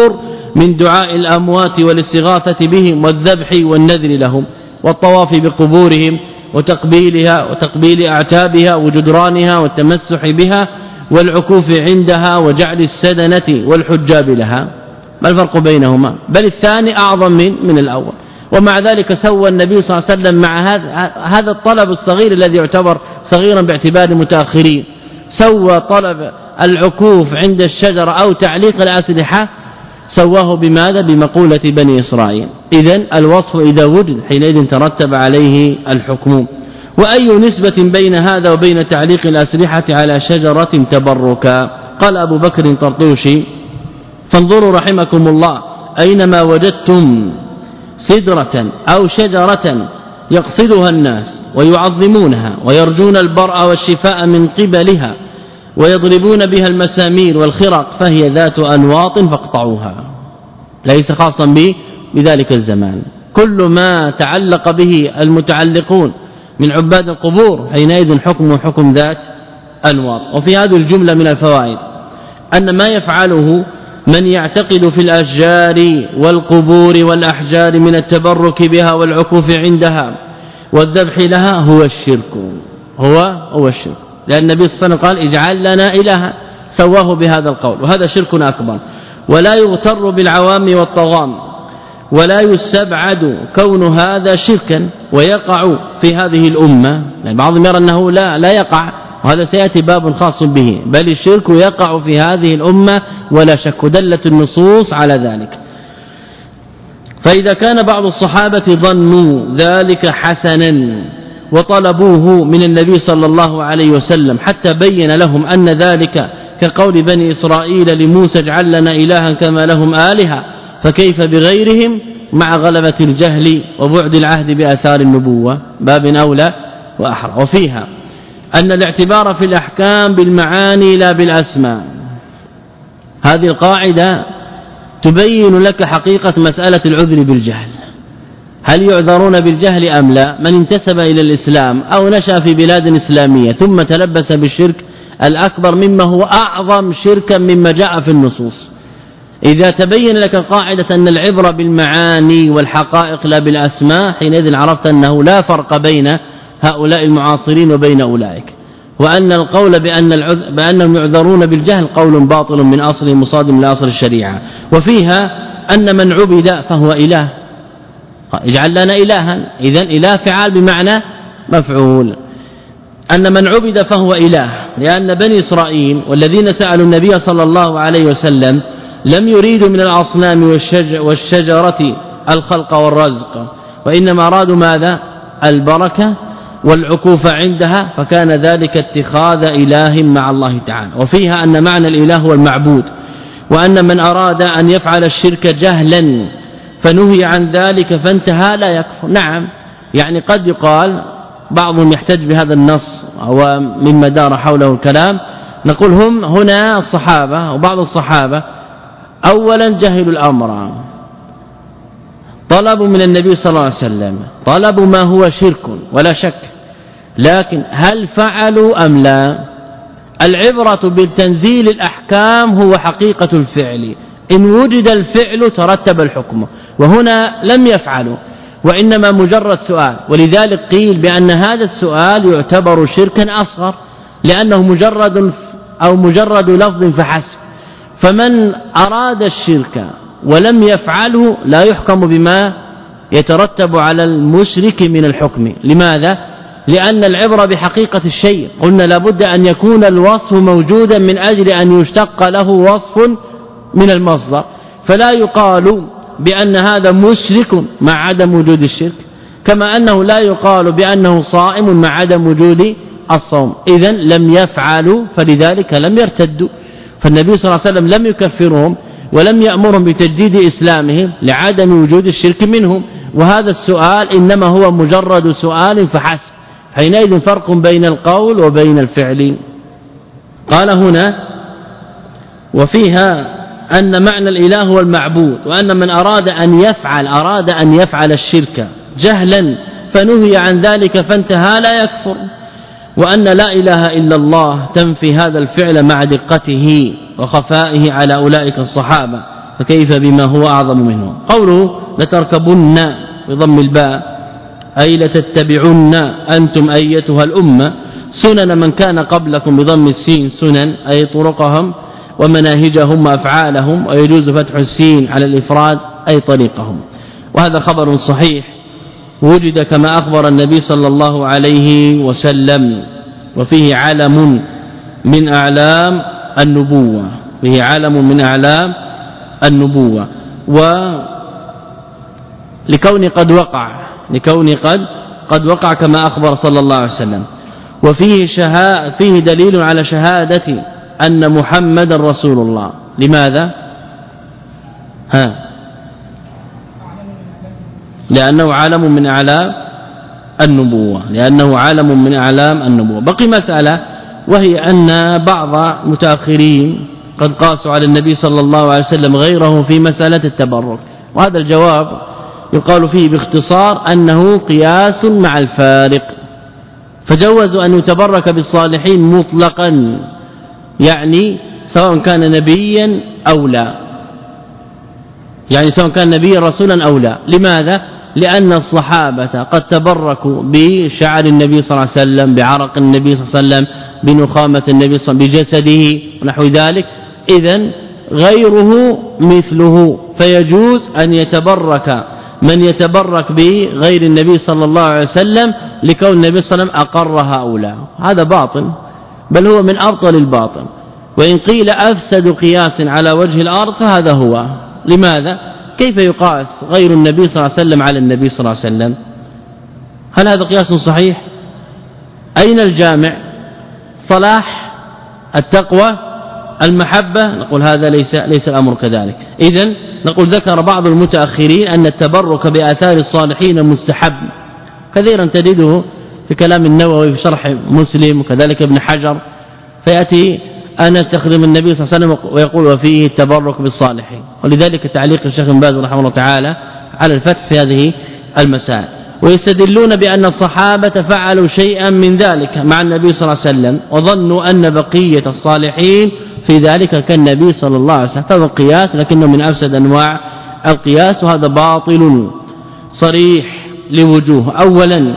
من دعاء الأموات والاستغاثة بهم والذبح والنذر لهم والطواف بقبورهم وتقبيلها وتقبيل أعتابها وجدرانها والتمسح بها والعكوف عندها وجعل السدنة والحجاب لها. ما الفرق بينهما؟ بل الثاني أعظم من من الأول. ومع ذلك سوى النبي صلى الله عليه وسلم مع هذا هذا الطلب الصغير الذي يعتبر صغيرا باعتبار المتأخرين، سوى طلب العكوف عند الشجرة أو تعليق الأسلحة سواه بماذا؟ بمقولة بني إسرائيل. إذن الوصف إذا وجد حينئذ ترتب عليه الحكم. وأي نسبة بين هذا وبين تعليق الأسلحة على شجرة تبركا؟ قال أبو بكر طرطوشي: فانظروا رحمكم الله أينما وجدتم سدرة أو شجرة يقصدها الناس ويعظمونها ويرجون البرء والشفاء من قبلها ويضربون بها المسامير والخرق فهي ذات أنواط فاقطعوها. ليس خاصا به بذلك الزمان، كل ما تعلق به المتعلقون من عباد القبور حينئذ حكم حكم ذات أنواط. وفي هذه الجملة من الفوائد أن ما يفعله من يعتقد في الأشجار والقبور والأحجار من التبرك بها والعكوف عندها والذبح لها هو الشرك، هو هو الشرك، لأن النبي صلى الله عليه وسلم قال: اجعل لنا إلها، سواه بهذا القول، وهذا شرك أكبر. ولا يغتر بالعوام والطغام، ولا يستبعد كون هذا شركا ويقع في هذه الأمة، يعني بعضهم يرى أنه لا لا يقع، وهذا سيأتي باب خاص به، بل الشرك يقع في هذه الأمة ولا شك، دلت النصوص على ذلك. فإذا كان بعض الصحابة ظنوا ذلك حسنا وطلبوه من النبي صلى الله عليه وسلم حتى بين لهم أن ذلك كقول بني إسرائيل لموسى: اجعل لنا إلها كما لهم آلهة، فكيف بغيرهم مع غلبة الجهل وبعد العهد بآثار النبوة؟ باب أولى وأحرى. وفيها أن الاعتبار في الأحكام بالمعاني لا بالأسماء. هذه القاعدة تبين لك حقيقة مسألة العذر بالجهل، هل يعذرون بالجهل أم لا؟ من انتسب إلى الإسلام أو نشأ في بلاد إسلامية ثم تلبس بالشرك الأكبر مما هو أعظم شركا مما جاء في النصوص، إذا تبين لك قاعدة أن العبرة بالمعاني والحقائق لا بالأسماء، حينئذ عرفت أنه لا فرق بين هؤلاء المعاصرين وبين أولئك، وأن القول بأن العذ... بأنهم يعذرون بالجهل قول باطل من أصل مصادم لأصل الشريعة. وفيها أن من عبد فهو إله، اجعل لنا إلها، إذن إله فعال بمعنى مفعول، أن من عبد فهو إله، لأن بني إسرائيل والذين سألوا النبي صلى الله عليه وسلم لم يريدوا من الأصنام والشجرة الخلق والرزق، وإنما أرادوا ماذا؟ البركة والعكوف عندها، فكان ذلك اتخاذ إله مع الله تعالى. وفيها أن معنى الإله هو المعبود، وأن من أراد أن يفعل الشرك جهلا فنهي عن ذلك فانتهى لا يكفر. نعم، يعني قد يقال بعضهم يحتج بهذا النص ومما دار حوله الكلام، نقول هم هنا الصحابة وبعض الصحابة أولا جهلوا الأمر، طلبوا من النبي صلى الله عليه وسلم، طلبوا ما هو شرك ولا شك، لكن هل فعلوا أم لا؟ العبرة بالتنزيل الأحكام هو حقيقة الفعل، إن وجد الفعل ترتب الحكم، وهنا لم يفعلوا وإنما مجرد سؤال، ولذلك قيل بأن هذا السؤال يعتبر شركا أصغر لأنه مجرد أو مجرد لفظ فحسب، فمن أراد الشرك ولم يفعله لا يحكم بما يترتب على المشرك من الحكم. لماذا؟ لأن العبرة بحقيقة الشيء، قلنا لابد أن يكون الوصف موجودا من أجل أن يشتق له وصف من المصدر، فلا يقال بأن هذا مشرك مع عدم وجود الشرك، كما أنه لا يقال بأنه صائم مع عدم وجود الصوم. إذن لم يفعلوا فلذلك لم يرتدوا، فالنبي صلى الله عليه وسلم لم يكفرهم ولم يأمرهم بتجديد إسلامهم لعدم وجود الشرك منهم، وهذا السؤال إنما هو مجرد سؤال فحسب، حينئذ فرق بين القول وبين الفعل. قال هنا: وفيها أن معنى الإله هو المعبود، وأن من أراد أن يفعل أراد أن يفعل الشرك جهلا فنهي عن ذلك فانتهى لا يكفر، وأن لا إله إلا الله تنفي هذا الفعل مع دقته وخفائه على أولئك الصحابة، فكيف بما هو أعظم منه. قوله لتركبن بضم الباء أي لتتبعن أنتم أيتها الأمة سنن من كان قبلكم بضم السين سنن أي طرقهم ومناهجهم وأفعالهم، ويجوز فتح السين على الإفراد أي طريقهم. وهذا خبر صحيح وجد كما أخبر النبي صلى الله عليه وسلم، وفيه علم من أعلام النبوة، فيه علم من أعلام النبوة، ولكون قد وقع لكون قد قد وقع كما أخبر صلى الله عليه وسلم. وفيه شهاء فيه دليل على شهادة أن محمد رسول الله. لماذا؟ ها لأنه علم من أعلام النبوة لأنه علم من أعلام النبوة. بقي مسألة، وهي أن بعض المتأخرين قد قاسوا على النبي صلى الله عليه وسلم غيره في مسألة التبرك، وهذا الجواب يقال فيه باختصار أنه قياس مع الفارق، فجوزوا أن يتبرك بالصالحين مطلقا، يعني سواء كان نبيا أو لا، يعني سواء كان نبيا رسولا أو لا. لماذا؟ لأن الصحابة قد تبركوا بشعر النبي صلى الله عليه وسلم، بعرق النبي صلى الله عليه وسلم، بنخامة النبي صلى الله عليه وسلم، بجسده ونحو ذلك. إذن غيره مثله، فيجوز أن يتبرك من يتبرك بغير النبي صلى الله عليه وسلم لكون النبي صلى الله عليه وسلم أقر هؤلاء. هذا باطل، بل هو من أبطل الباطل، وإن قيل أفسد قياس على وجه الأرض فهذا هو. لماذا؟ كيف يقاس غير النبي صلى الله عليه وسلم على النبي صلى الله عليه وسلم؟ هل هذا قياس صحيح؟ أين الجامع؟ صلاح، التقوى، المحبة؟ نقول هذا ليس ليس الأمر كذلك. إذن نقول ذكر بعض المتأخرين أن التبرك بآثار الصالحين مستحب، كثيرا تجده في كلام النووي في شرح مسلم، وكذلك ابن حجر، فيأتي أن يستخدم النبي صلى الله عليه وسلم ويقول وفيه التبرك بالصالحين. ولذلك تعليق الشيخ ابن باز رحمه الله تعالى على الفتح في هذه المسائل. ويستدلون بأن الصحابة فعلوا شيئا من ذلك مع النبي صلى الله عليه وسلم، وظنوا أن بقية الصالحين في ذلك كالنبي صلى الله عليه وسلم، فهو قياس لكنه من أفسد أنواع القياس، وهذا باطل صريح لوجوه. أولا،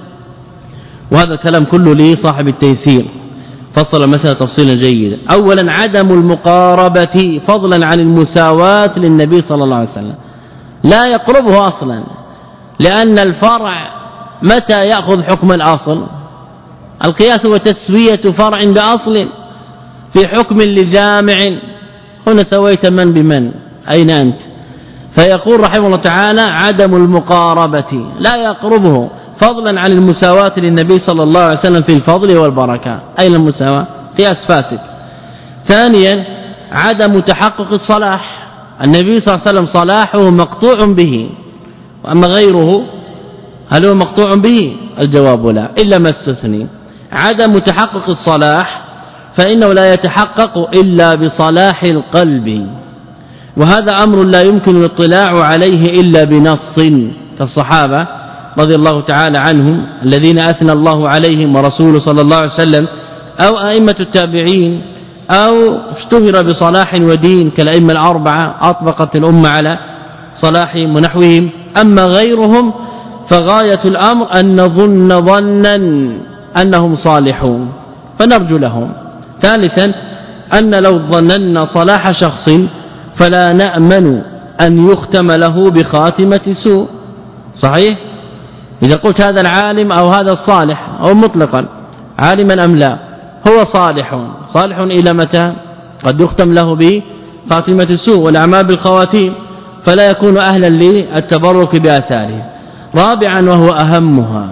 وهذا الكلام كله لصاحب التيسير فصل المسألة تفصيلا جيدا. أولا، عدم المقاربة فضلا عن المساواة للنبي صلى الله عليه وسلم، لا يقربه أصلا، لأن الفرع متى يأخذ حكم الأصل؟ القياس هو تسوية فرع بأصل في حكم لجامع. هنا سويت من بمن؟ أين أنت؟ فيقول رحمه الله تعالى عدم المقاربة لا يقربه فضلا عن المساواة للنبي صلى الله عليه وسلم في الفضل والبركة. أين المساواة؟ قياس فاسد. ثانيا، عدم تحقق الصلاح، النبي صلى الله عليه وسلم صلاحه مقطوع به، وأما غيره هل هو مقطوع به؟ الجواب لا، إلا ما استثني. عدم تحقق الصلاح فإنه لا يتحقق إلا بصلاح القلب، وهذا أمر لا يمكن الاطلاع عليه إلا بنص، كالصحابة رضي الله تعالى عنهم الذين أثنى الله عليهم ورسوله صلى الله عليه وسلم، أو أئمة التابعين، أو اشتهر بصلاح ودين كالأئمة الأربعة أطبقت الأمة على صلاحهم ونحوهم. أما غيرهم فغاية الأمر أن نظن ظنا أنهم صالحون فنرجو لهم. ثالثا، أن لو ظننا صلاح شخص فلا نأمن أن يختم له بخاتمة سوء. صحيح؟ إذا قلت هذا العالم أو هذا الصالح أو مطلقا عالما أم لا، هو صالح صالح إلى متى؟ قد يختم له بخاتمة سوء والأعمال بالخواتيم، فلا يكون أهلا للتبرك بآثاره. رابعا، وهو أهمها،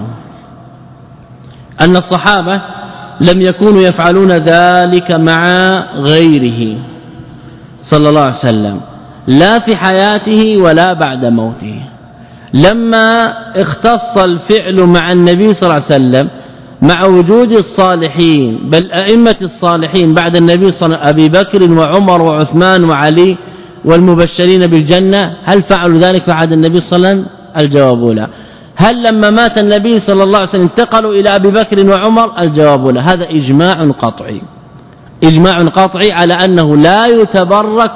أن الصحابة لم يكونوا يفعلون ذلك مع غيره صلى الله عليه وسلم، لا في حياته ولا بعد موته. لما اختص الفعل مع النبي صلى الله عليه وسلم مع وجود الصالحين، بل أئمة الصالحين بعد النبي صلى الله عليه وسلم أبي بكر وعمر وعثمان وعلي والمبشرين بالجنة، هل فعلوا ذلك بعد النبي صلى الله عليه وسلم؟ الجواب لا. هل لما مات النبي صلى الله عليه وسلم انتقلوا إلى أبي بكر وعمر؟ الجواب لا. هذا إجماع قطعي، إجماع قطعي على أنه لا يتبرك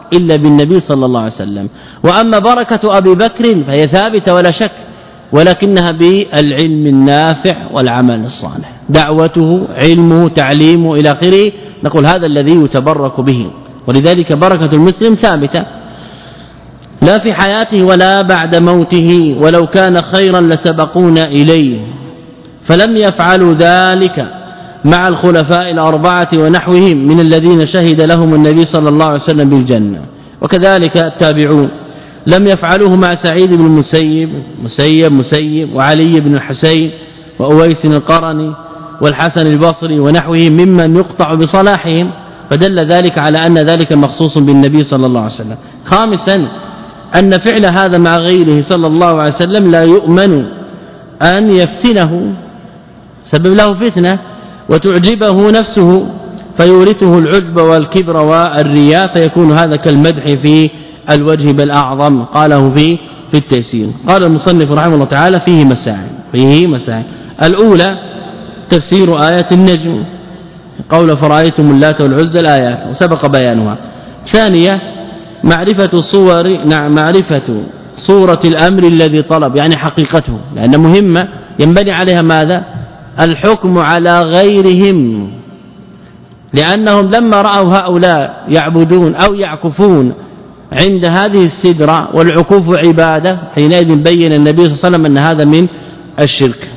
إلا بالنبي صلى الله عليه وسلم. وأما بركة أبي بكر فهي ثابتة ولا شك، ولكنها بالعلم النافع والعمل الصالح، دعوته علمه تعليمه إلى آخره، نقول هذا الذي يتبرك به. ولذلك بركة المسلم ثابتة لا في حياته ولا بعد موته، ولو كان خيرا لسبقونا إليه، فلم يفعلوا ذلك مع الخلفاء الأربعة ونحوهم من الذين شهد لهم النبي صلى الله عليه وسلم بالجنة. وكذلك التابعون لم يفعلوه مع سعيد بن المسيب مسيب مسيب وعلي بن الحسين وأويس القرني والحسن البصري ونحوهم ممن يقطع بصلاحهم، فدل ذلك على أن ذلك مخصوص بالنبي صلى الله عليه وسلم. خامسا أن فعل هذا مع غيره صلى الله عليه وسلم لا يؤمن أن يفتنه، سبب له فتنة وتعجبه نفسه فيورثه العجب والكبر والرياء، فيكون هذا كالمدح في الوجه بل أعظم. قاله في في التيسير. قال المصنف رحمه الله تعالى فيه مسائل فيه مسائل الأولى تفسير آيات النجم، قول فرأيتم اللات والعزى الآيات وسبق بيانها. ثانية معرفة صور نعم معرفة صورة الأمر الذي طلب، يعني حقيقته، لأن مهمة ينبني عليها ماذا؟ الحكم على غيرهم، لأنهم لما رأوا هؤلاء يعبدون أو يعكفون عند هذه السدرة والعكوف عبادة، حينئذ بين النبي صلى الله عليه وسلم أن هذا من الشرك.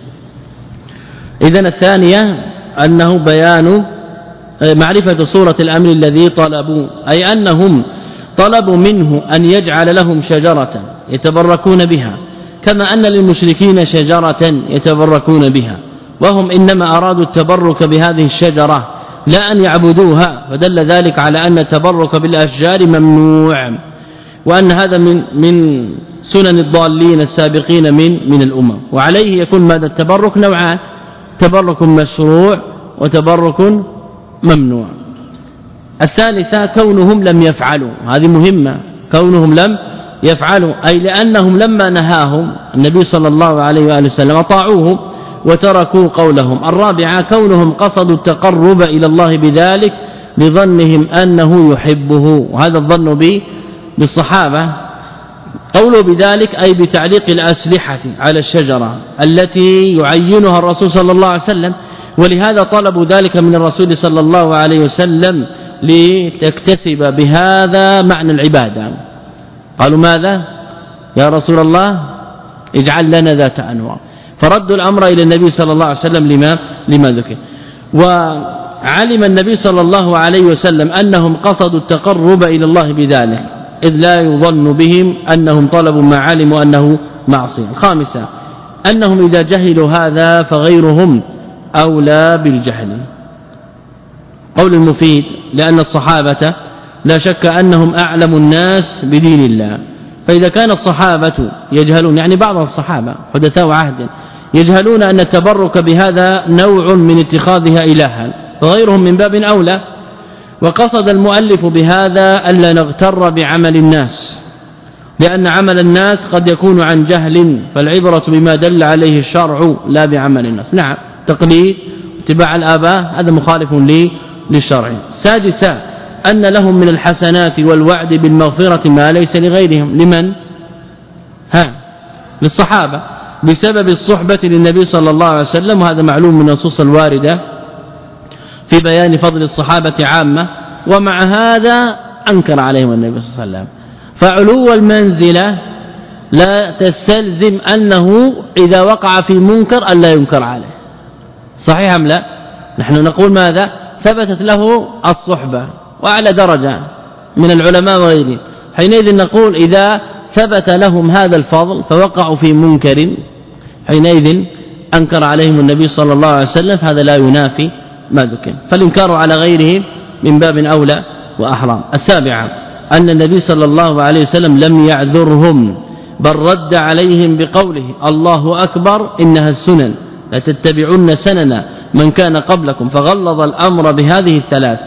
إذن الثانية أنه بيان معرفة صورة الأمر الذي طلبوا، أي أنهم طلبوا منه أن يجعل لهم شجرة يتبركون بها، كما أن للمشركين شجرة يتبركون بها، وهم إنما أرادوا التبرك بهذه الشجرة لا أن يعبدوها، فدل ذلك على أن التبرك بالأشجار ممنوع، وأن هذا من من سنن الضالين السابقين من من الأمم. وعليه يكون ماذا؟ التبرك نوعان، تبرك مشروع وتبرك ممنوع. الثالثة كونهم لم يفعلوا، هذه مهمة، كونهم لم يفعلوا أي لأنهم لما نهاهم النبي صلى الله عليه وآله وسلم أطاعوه وتركوا قولهم. الرابعة كونهم قصدوا التقرب إلى الله بذلك لظنهم أنه يحبه، وهذا الظن به بالصحابة. قولوا بذلك أي بتعليق الأسلحة على الشجرة التي يعينها الرسول صلى الله عليه وسلم، ولهذا طلبوا ذلك من الرسول صلى الله عليه وسلم لتكتسب بهذا معنى العبادة. قالوا ماذا يا رسول الله؟ اجعل لنا ذات أنواع، فردوا الأمر إلى النبي صلى الله عليه وسلم لما لما ذكر. وعلم النبي صلى الله عليه وسلم أنهم قصدوا التقرب إلى الله بذلك، إذ لا يظن بهم أنهم طلبوا ما علموا أنه معصية. خامسا أنهم إذا جهلوا هذا فغيرهم أولى بالجهل. قول المفيد لأن الصحابة لا شك أنهم أعلم الناس بدين الله، فإذا كان الصحابة يجهلون، يعني بعض الصحابة حدثاء عهد يجهلون أن التبرك بهذا نوع من اتخاذها إلها، فغيرهم من باب أولى. وقصد المؤلف بهذا ألا نغتر بعمل الناس، لأن عمل الناس قد يكون عن جهل، فالعبرة بما دل عليه الشرع لا بعمل الناس. نعم تقليد اتباع الآباء هذا مخالف للشرع. سادسا أن لهم من الحسنات والوعد بالمغفرة ما ليس لغيرهم. لمن؟ ها للصحابة بسبب الصحبة للنبي صلى الله عليه وسلم، وهذا معلوم من النصوص الواردة في بيان فضل الصحابة عامة، ومع هذا أنكر عليهم النبي صلى الله عليه وسلم. فعلو المنزلة لا تستلزم أنه إذا وقع في منكر ألا ينكر عليه، صحيح أم لا؟ نحن نقول ماذا؟ ثبتت له الصحبة وأعلى درجة من العلماء وغيرهم، حينئذ نقول إذا ثبت لهم هذا الفضل فوقعوا في منكر حينئذ أنكر عليهم النبي صلى الله عليه وسلم، هذا لا ينافي ما ذكر، فالإنكار على غيره من باب أولى وأحرى. السابعة أن النبي صلى الله عليه وسلم لم يعذرهم، بل رد عليهم بقوله الله أكبر إنها السنن لا تتبعون سنن من كان قبلكم، فغلظ الأمر بهذه الثلاث،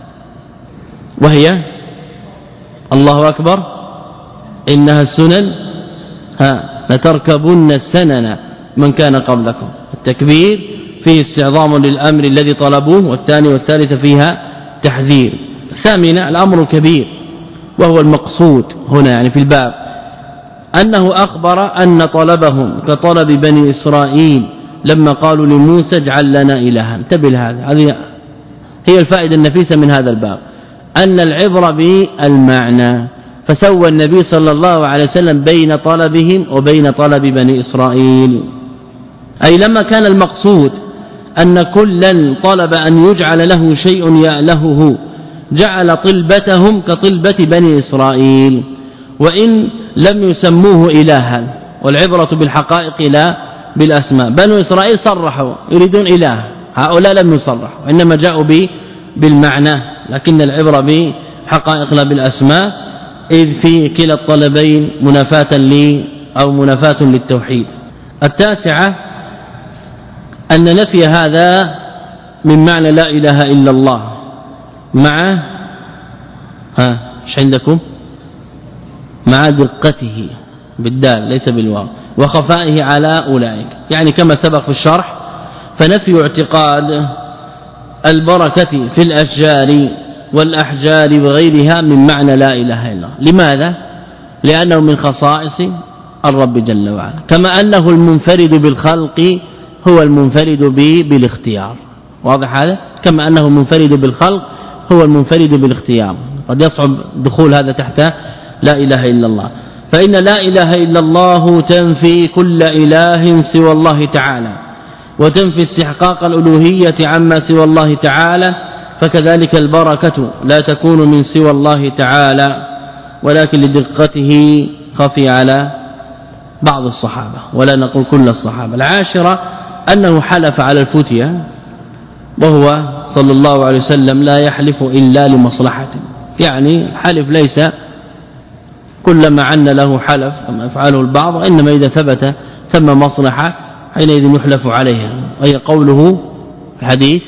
وهي الله أكبر إنها السنن ها لتركبن السنن من كان قبلكم. التكبير فيه استعظام للأمر الذي طلبوه، والثاني والثالث فيها تحذير. الثامنة الأمر كبير وهو المقصود هنا يعني في الباب أنه أخبر أن طلبهم كطلب بني إسرائيل لما قالوا لموسى اجعل لنا إلها. انتبه لهذا، هذه هي الفائدة النفيسة من هذا الباب، أن العبرة بالمعنى. فسوى النبي صلى الله عليه وسلم بين طلبهم وبين طلب بني إسرائيل، أي لما كان المقصود أن كلا طلب أن يجعل له شيء يألهه جعل طلبتهم كطلبة بني إسرائيل، وإن لم يسموه إلها، والعبرة بالحقائق لا بالأسماء. بنو إسرائيل صرحوا يريدون إله، هؤلاء لم يصرحوا إنما جاءوا بالمعنى، لكن العبرة بحقائق لا بالأسماء، إذ في كلا الطلبين منافاة لي أو منافاة للتوحيد. التاسعة أن نفي هذا من معنى لا إله إلا الله مع ها ايش عندكم مع دقته بالدال ليس بالواو وخفائه على أولئك، يعني كما سبق في الشرح. فنفي اعتقاد البركة في الأشجار والأحجار وغيرها من معنى لا إله إلا الله. لماذا؟ لأنه من خصائص الرب جل وعلا، كما أنه المنفرد بالخلق هو المنفرد به بالاختيار. واضح هذا؟ كما أنه منفرد بالخلق هو المنفرد بالاختيار. قد يصعب دخول هذا تحت لا إله إلا الله، فإن لا إله إلا الله تنفي كل إله سوى الله تعالى، وتنفي استحقاق الألوهية عما سوى الله تعالى. فكذلك البركة لا تكون من سوى الله تعالى، ولكن لدقته خفي على بعض الصحابة ولا نقول كل الصحابة. العاشرة أنه حلف على الفتية، وهو صلى الله عليه وسلم لا يحلف إلا لمصلحة، يعني الحلف ليس كلما عن له حلف كما يفعله البعض، وإنما إذا ثبت ثم مصلحة حينئذ يحلف عليها، وهي قوله الحديث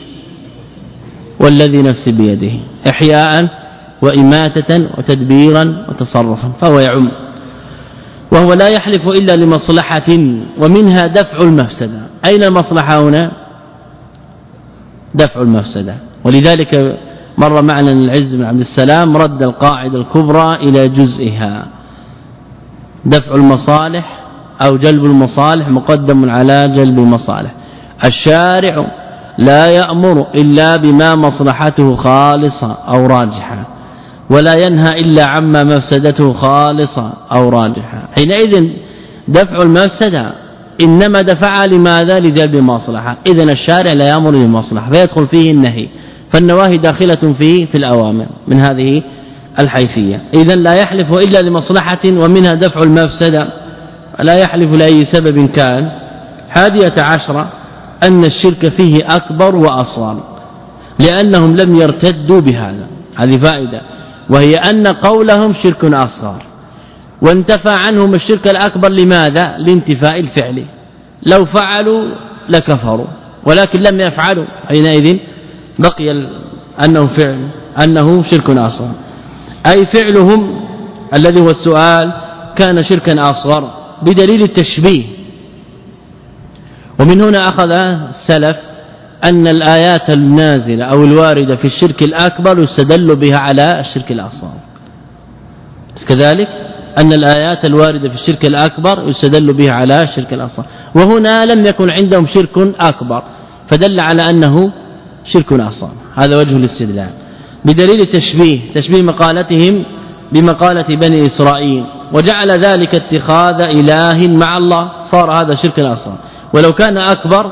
والذي نفسي بيده إحياء وإماتة وتدبيرا وتصرفا، فهو يعم. وهو لا يحلف إلا لمصلحة، ومنها دفع المفسدة. أين المصلحة هنا؟ دفع المفسدة. ولذلك مر معنا العز بن عبد السلام رد القاعدة الكبرى إلى جزئها، دفع المصالح أو جلب المصالح مقدم على جلب المصالح. الشارع لا يأمر إلا بما مصلحته خالصة أو راجحة، ولا ينهى إلا عما مفسدته خالصة أو راجحة. حينئذ دفع المفسدة إنما دفعها لماذا؟ لجلب المصلحة. إذن الشارع لا يأمر بالمصلحة فيدخل فيه النهي، فالنواهي داخلة فيه في الأوامر من هذه الحيثية. إذن لا يحلف إلا لمصلحة ومنها دفع المفسدة، لا يحلف لأي سبب كان. حادية عشرة أن الشرك فيه أكبر وأصغر، لأنهم لم يرتدوا بهذا. هذه فائدة، وهي أن قولهم شرك أصغر، وانتفى عنهم الشرك الأكبر. لماذا؟ لانتفاء الفعل، لو فعلوا لكفروا، ولكن لم يفعلوا، حينئذ بقي أنه فعل أنه شرك أصغر، أي فعلهم الذي هو السؤال كان شركا أصغر بدليل التشبيه. ومن هنا أخذ السلف أن الآيات النازلة أو الواردة في الشرك الأكبر يستدل بها على الشرك الأصغر، كذلك أن الآيات الواردة في الشرك الأكبر يستدل بها على الشرك الأصغر. وهنا لم يكن عندهم شرك أكبر فدل على أنه شرك أصغر، هذا وجه الاستدلال بدليل التشبيه، تشبيه مقالتهم بمقالة بني إسرائيل، وجعل ذلك اتخاذ إله مع الله، صار هذا شرك أصغر. ولو كان أكبر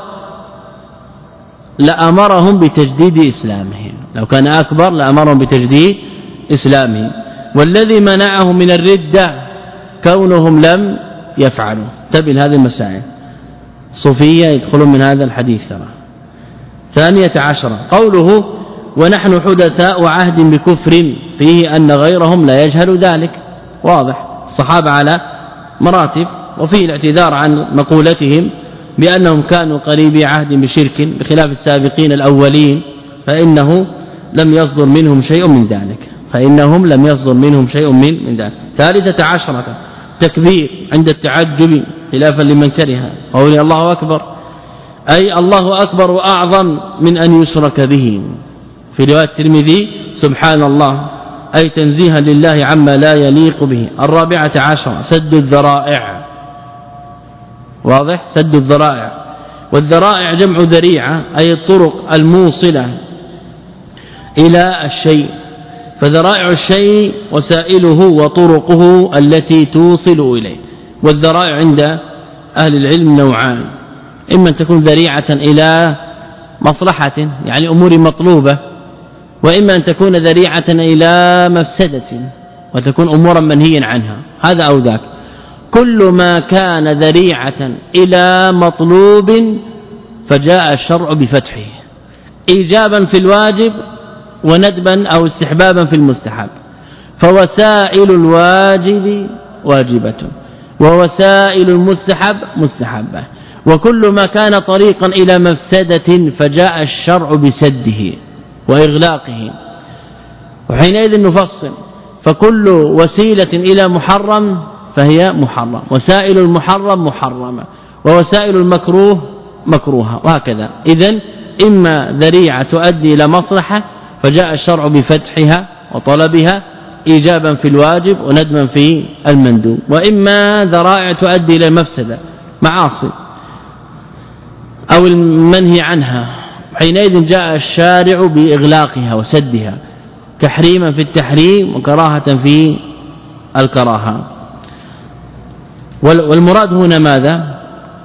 لأمرهم بتجديد إسلامهم، لو كان أكبر لأمرهم بتجديد إسلامهم. والذي منعهم من الردة كونهم لم يفعلوا. تبين هذه المسائل صوفية يدخلون من هذا الحديث ترى. ثانية عشرة قوله ونحن حدثاء عهد بكفر، فيه أن غيرهم لا يجهل ذلك. واضح، الصحابة على مراتب، وفيه الاعتذار عن مقولتهم بأنهم كانوا قريبي عهد بشرك بخلاف السابقين الأولين، فإنه لم يصدر منهم شيء من ذلك فإنهم لم يصدر منهم شيء من من ذلك. ثالثة عشرة تكبير عند التعجب خلافا لمن كره قول الله أكبر، أي الله أكبر وأعظم من أن يشرك به. في رواية الترمذي سبحان الله أي تنزيها لله عما لا يليق به. الرابعة عشر سد الذرائع. واضح؟ سد الذرائع. والذرائع جمع ذريعة أي الطرق الموصلة إلى الشيء، فذرائع الشيء وسائله وطرقه التي توصل إليه. والذرائع عند أهل العلم نوعان، إما أن تكون ذريعة إلى مصلحة يعني أمور مطلوبة، وإما أن تكون ذريعة إلى مفسدة وتكون أمورا منهيا عنها، هذا أو ذاك. كل ما كان ذريعة إلى مطلوب فجاء الشرع بفتحه إيجابا في الواجب وندبا أو استحبابا في المستحب. فوسائل الواجب واجبة ووسائل المستحب مستحبة، وكل ما كان طريقا إلى مفسدة فجاء الشرع بسده وإغلاقه. وحينئذ نفصل، فكل وسيلة إلى محرم فهي محرم، وسائل المحرم محرمة، ووسائل المكروه مكروهة، وهكذا. إذن إما ذريعة تؤدي إلى مصلحة فجاء الشرع بفتحها وطلبها إيجابا في الواجب وندما في المندوب، وإما ذرائع تؤدي إلى مفسدة معاصي أو المنهي عنها، حينئذ جاء الشارع بإغلاقها وسدها، تحريما في التحريم وكراهة في الكراهة. والمراد هنا ماذا؟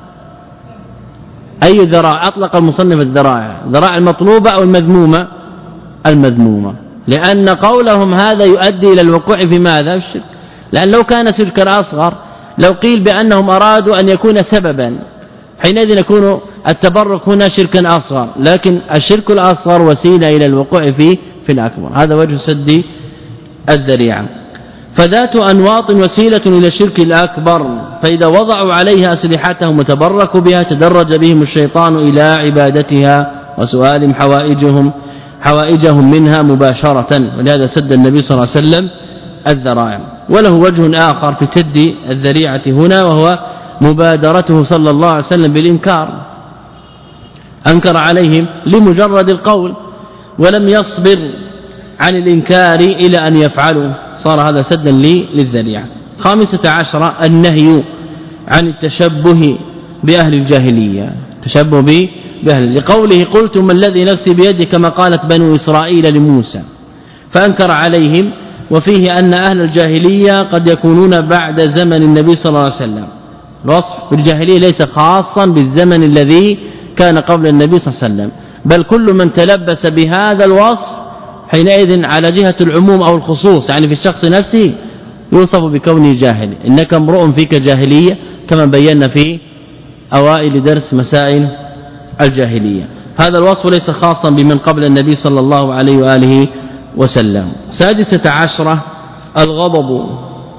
أي ذرائع؟ أطلق المصنف الذرائع، ذرائع المطلوبة أو المذمومة؟ المذمومة، لأن قولهم هذا يؤدي إلى الوقوع في ماذا؟ الشرك. لأن لو كان شركا أصغر لو قيل بأنهم أرادوا أن يكون سببا، حينئذ يكون التبرك هنا شركا أصغر، لكن الشرك الأصغر وسيلة إلى الوقوع في في الأكبر. هذا وجه سد الذريعة. فذات أنواط وسيلة إلى الشرك الأكبر، فإذا وضعوا عليها أسلحتهم وتبركوا بها تدرج بهم الشيطان إلى عبادتها وسؤال حوائجهم حوائجهم منها مباشرة، ولهذا سد النبي صلى الله عليه وسلم الذرائع. وله وجه آخر في سد الذريعة هنا، وهو مبادرته صلى الله عليه وسلم بالإنكار، أنكر عليهم لمجرد القول ولم يصبر عن الإنكار إلى أن يفعلوا، صار هذا سدا للذريعة. خامسة عشرة النهي عن التشبه بأهل الجاهلية، تشبه بأهل، لقوله قلت ما الذي نفسي بيده كما قالت بنو إسرائيل لموسى، فأنكر عليهم. وفيه أن أهل الجاهلية قد يكونون بعد زمن النبي صلى الله عليه وسلم. الوصف بالجاهلية ليس خاصا بالزمن الذي كان قبل النبي صلى الله عليه وسلم، بل كل من تلبس بهذا الوصف حينئذ على جهة العموم أو الخصوص، يعني في الشخص نفسه يوصف بكونه جاهل. إنك امرؤ فيك جاهلية، كما بينا في أوائل درس مسائل الجاهلية. هذا الوصف ليس خاصا بمن قبل النبي صلى الله عليه وآله وسلم. سادسة عشرة الغضب.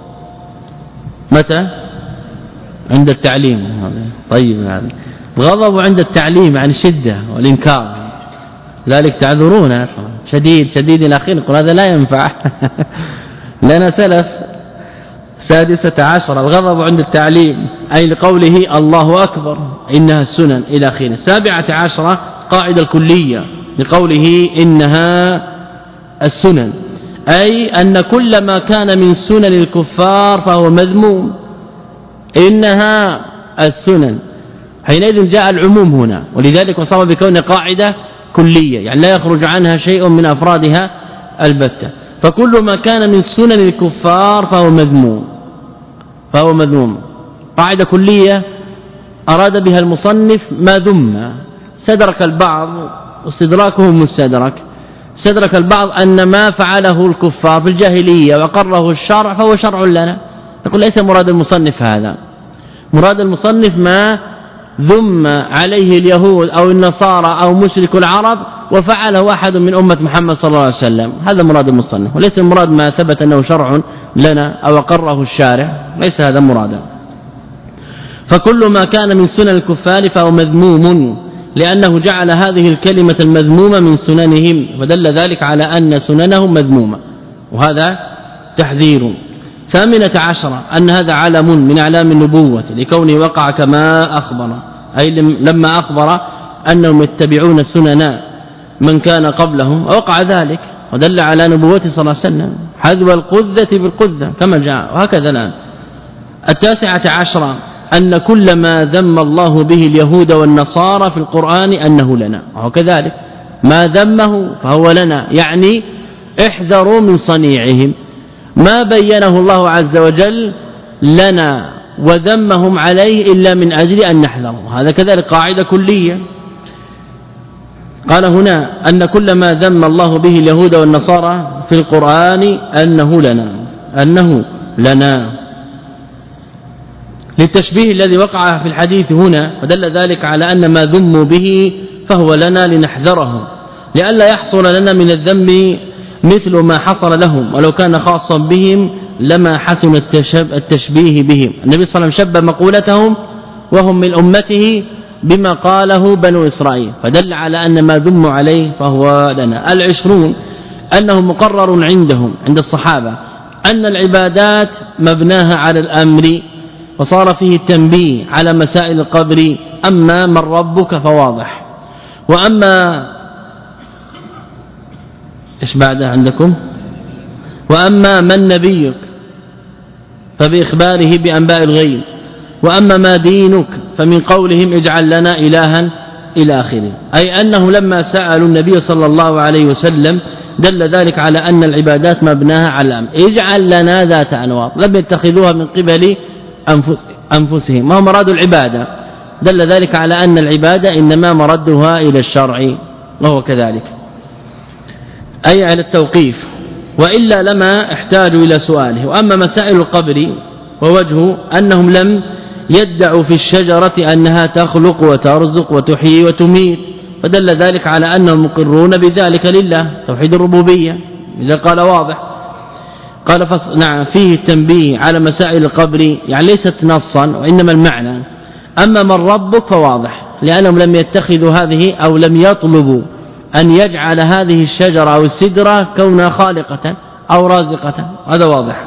متى؟ عند التعليم. طيب، هذا الغضب عند التعليم عن الشدة والإنكار، ذلك تعذرون شديد شديد إلى آخره، يقول هذا لا ينفع لنا سلف. سادسة عشرة الغضب عند التعليم، أي لقوله الله أكبر إنها السنن إلى آخره. سابعة عشرة قاعدة الكلية لقوله إنها السنن، أي أن كل ما كان من سنن الكفار فهو مذموم، إنها السنن. حينئذ جاء العموم هنا، ولذلك وصف بكون قاعدة كلية، يعني لا يخرج عنها شيء من أفرادها البتة. فكل ما كان من سنن الكفار فهو مذموم فهو مذموم قاعدة كلية أراد بها المصنف ما ذم. استدرك البعض، واستدراكه مستدرك، استدرك البعض أن ما فعله الكفار في الجاهلية وقره الشرع فهو شرع لنا. يقول ليس مراد المصنف هذا، مراد المصنف ما ذم عليه اليهود أو النصارى أو مشرك العرب وفعله أحد من أمة محمد صلى الله عليه وسلم، هذا مراد المصنف، وليس المراد ما ثبت أنه شرع لنا أو أقره الشارع، ليس هذا مرادا. فكل ما كان من سنن الكفار فهو مذموم، لأنه جعل هذه الكلمة المذمومة من سننهم، ودل ذلك على أن سننهم مذمومة، وهذا تحذير. ثامنة عشرة أن هذا علم من أعلام النبوة، لكونه وقع كما أخبر، أي لما أخبر أنهم يتبعون سنن من كان قبلهم وقع ذلك، ودل على نبوته صلى الله عليه وسلم حذو القذة بالقذة كما جاء وهكذا الآن. التاسعة عشرة أن كل ما ذم الله به اليهود والنصارى في القرآن أنه لنا، وكذلك ما ذمه فهو لنا، يعني احذروا من صنيعهم. ما بينه الله عز وجل لنا وذمهم عليه إلا من أجل أن نحذره، هذا كذلك قاعدة كلية. قال هنا أن كل ما ذم الله به اليهود والنصارى في القرآن أنه لنا أنه لنا للتشبيه الذي وقع في الحديث هنا، ودل ذلك على أن ما ذموا به فهو لنا لنحذره، لئلا يحصل لنا من الذنب مثل ما حصل لهم، ولو كان خاصا بهم لما حسن التشبيه بهم. النبي صلى الله عليه وسلم شبه مقولتهم وهم من أمته بما قاله بنو إسرائيل، فدل على أن ما ذموا عليه فهو لنا. العشرون أنه مقرر عندهم عند الصحابة أن العبادات مبناها على الأمر، وصار فيه التنبيه على مسائل القبر. أما من ربك فواضح، وأما إيش بعده عندكم؟ وأما من نبيك فبإخباره بأنباء الغيب، وأما ما دينك فمن قولهم اجعل لنا إلها إلى آخره، أي أنه لما سألوا النبي صلى الله عليه وسلم دل ذلك على أن العبادات مبناها على الأمر، اجعل لنا ذات أنواط، لم يتخذوها من قبل أنفسهم، ما هو مراد العبادة، دل ذلك على أن العبادة إنما مردها إلى الشرع، وهو كذلك أي على التوقيف، وإلا لما احتاجوا إلى سؤاله. وأما مسائل القبر ووجهه أنهم لم يدعوا في الشجرة أنها تخلق وترزق وتحيي وتميت، فدل ذلك على أنهم مقرون بذلك لله، توحيد الربوبية إذا قال واضح. قال نعم فيه التنبيه على مسائل القبر، يعني ليست نصا وإنما المعنى. أما من ربك فواضح، لأنهم لم يتخذوا هذه أو لم يطلبوا أن يجعل هذه الشجرة أو السدرة كونها خالقة أو رازقة، هذا واضح.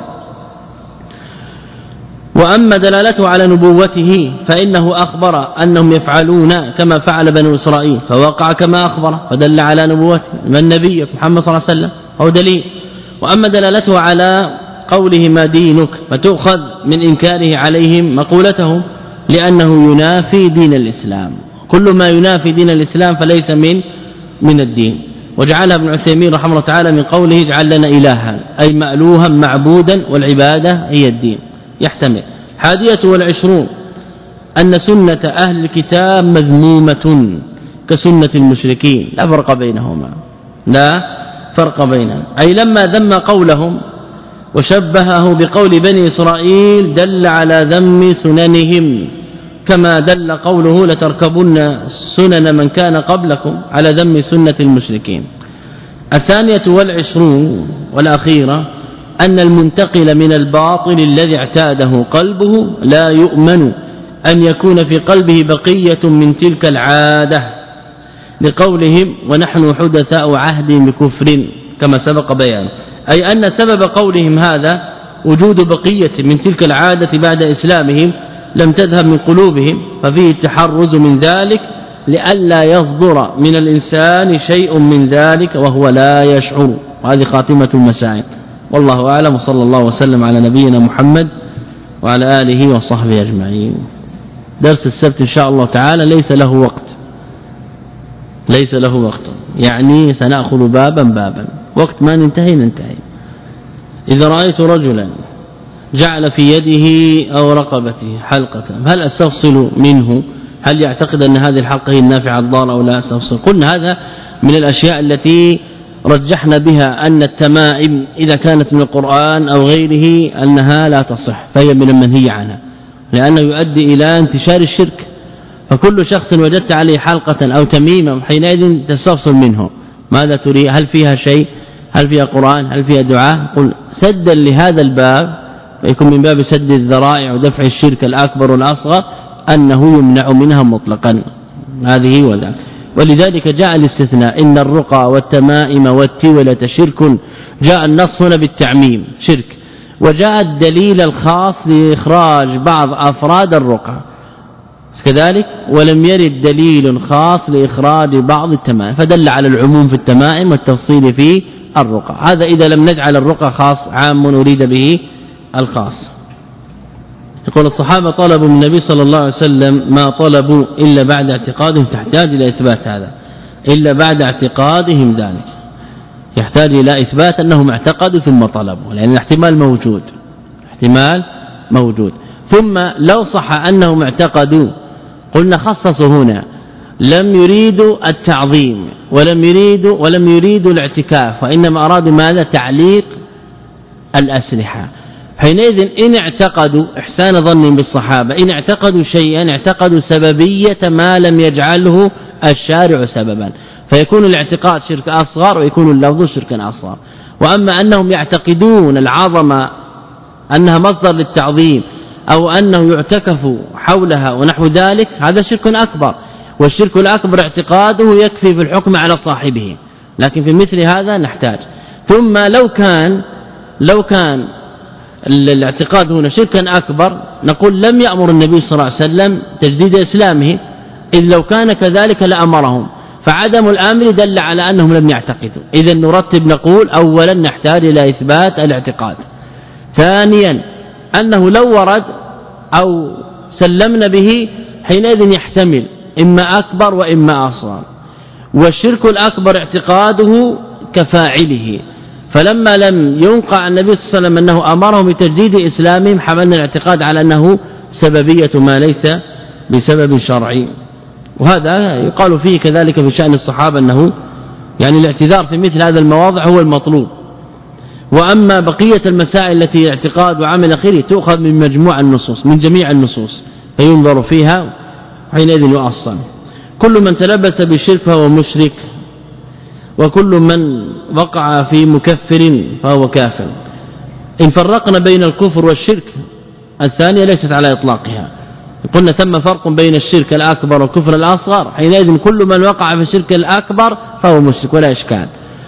وأما دلالته على نبوته فإنه أخبر أنهم يفعلون كما فعل بنو إسرائيل فوقع كما أخبر، فدل على نبوته. من نبي محمد صلى الله عليه وسلم هو دليل. وأما دلالته على قوله ما دينك فتؤخذ من إنكاره عليهم مقولتهم، لأنه ينافي دين الإسلام، كل ما ينافي دين الإسلام فليس من من الدين. وجعلها ابن عثيمين رحمه الله تعالى من قوله اجعل لنا إلها أي مألوها معبودا، والعبادة هي الدين، يحتمل. حادية والعشرون أن سنة أهل الكتاب مذمومة كسنة المشركين، لا فرق بينهما لا فرق بينهم، أي لما ذم قولهم وشبهه بقول بني إسرائيل دل على ذم سننهم، كما دل قوله لتركبن سنن من كان قبلكم على ذم سنة المشركين. الثانية والعشرون والأخيرة أن المنتقل من الباطل الذي اعتاده قلبه لا يؤمن أن يكون في قلبه بقية من تلك العادة، لقولهم ونحن حدثاء عهد بكفر كما سبق بيانه، أي أن سبب قولهم هذا وجود بقية من تلك العادة بعد إسلامهم لم تذهب من قلوبهم، ففيه التحرز من ذلك لئلا يصدر من الإنسان شيء من ذلك وهو لا يشعر. وهذه خاتمة المسائل، والله أعلم، وصلى الله وسلم على نبينا محمد وعلى آله وصحبه أجمعين. درس السبت إن شاء الله تعالى ليس له وقت، ليس له وقت، يعني سنأخذ بابا بابا، وقت ما ننتهي ننتهي. إذا رأيت رجلا جعل في يده أو رقبته حلقة هل أستفصل منه؟ هل يعتقد أن هذه الحلقة هي النافعة الضارة أو لا أستفصل؟ قلنا هذا من الأشياء التي رجحنا بها أن التمائم إذا كانت من القرآن أو غيره أنها لا تصح، فهي من المنهي عنها، لأنه يؤدي إلى انتشار الشرك. فكل شخص وجدت عليه حلقة أو تميمة حينئذ تستفصل منه ماذا تريد، هل فيها شيء، هل فيها قرآن، هل فيها دعاء؟ قل سدا لهذا الباب، ويكون من باب سد الذرائع ودفع الشرك الأكبر والأصغر، أنه يمنع منها مطلقا، هذه وذاك. ولذلك جاء الاستثناء إن الرقى والتمائم والتولة شرك، جاء النص هنا بالتعميم شرك، وجاء الدليل الخاص لإخراج بعض أفراد الرقى كذلك، ولم يرد دليل خاص لإخراج بعض التمائم، فدل على العموم في التمائم والتفصيل في الرقى. هذا إذا لم نجعل الرقى خاص عام أريد به الخاص. يقول الصحابة طلبوا من النبي صلى الله عليه وسلم ما طلبوا إلا بعد اعتقادهم، تحتاج إلى إثبات هذا، إلا بعد اعتقادهم ذلك، يحتاج إلى إثبات أنهم اعتقدوا ثم طلبوا، لأن الاحتمال موجود، احتمال موجود. ثم لو صح أنهم اعتقدوا قلنا خصصوا هنا، لم يريدوا التعظيم ولم يريدوا ولم يريدوا الاعتكاف، وإنما أرادوا ماذا؟ تعليق الأسلحة. حينئذ إن اعتقدوا إحسان ظن بالصحابة، إن اعتقدوا شيئا اعتقدوا سببية ما لم يجعله الشارع سببا، فيكون الاعتقاد شرك أصغر ويكون اللفظ شركا أصغر. وأما أنهم يعتقدون العظمة أنها مصدر للتعظيم أو أنه يعتكف حولها ونحو ذلك، هذا شرك أكبر، والشرك الأكبر اعتقاده يكفي في الحكم على صاحبه، لكن في مثل هذا نحتاج. ثم لو كان لو كان الاعتقاد هنا شركا أكبر نقول لم يأمر النبي صلى الله عليه وسلم تجديد إسلامه، إذ لو كان كذلك لأمرهم، فعدم الأمر دل على أنهم لم يعتقدوا. إذا نرتب نقول أولا نحتاج إلى إثبات الاعتقاد، ثانيا أنه لو ورد أو سلمنا به حينئذ يحتمل إما أكبر وإما أصغر، والشرك الأكبر اعتقاده كفاعله، فلما لم ينقع النبي صلى الله عليه وسلم أنه أمرهم بتجديد إسلامهم حملنا الاعتقاد على أنه سببية ما ليس بسبب شرعي. وهذا يقال فيه كذلك في شأن الصحابة أنه يعني الاعتذار في مثل هذا المواضع هو المطلوب. وأما بقية المسائل التي اعتقاد وعمل خيري تؤخذ من مجموع النصوص، من جميع النصوص، فينظر فيها حينئذ يؤصل. كل من تلبس بالشرك فهو مشرك، وكل من وقع في مكفر فهو كافر. إن فرقنا بين الكفر والشرك الثانية ليست على إطلاقها، قلنا ثم فرق بين الشرك الأكبر والكفر الأصغر، حينئذ كل من وقع في الشرك الأكبر فهو مشرك ولا إشكال،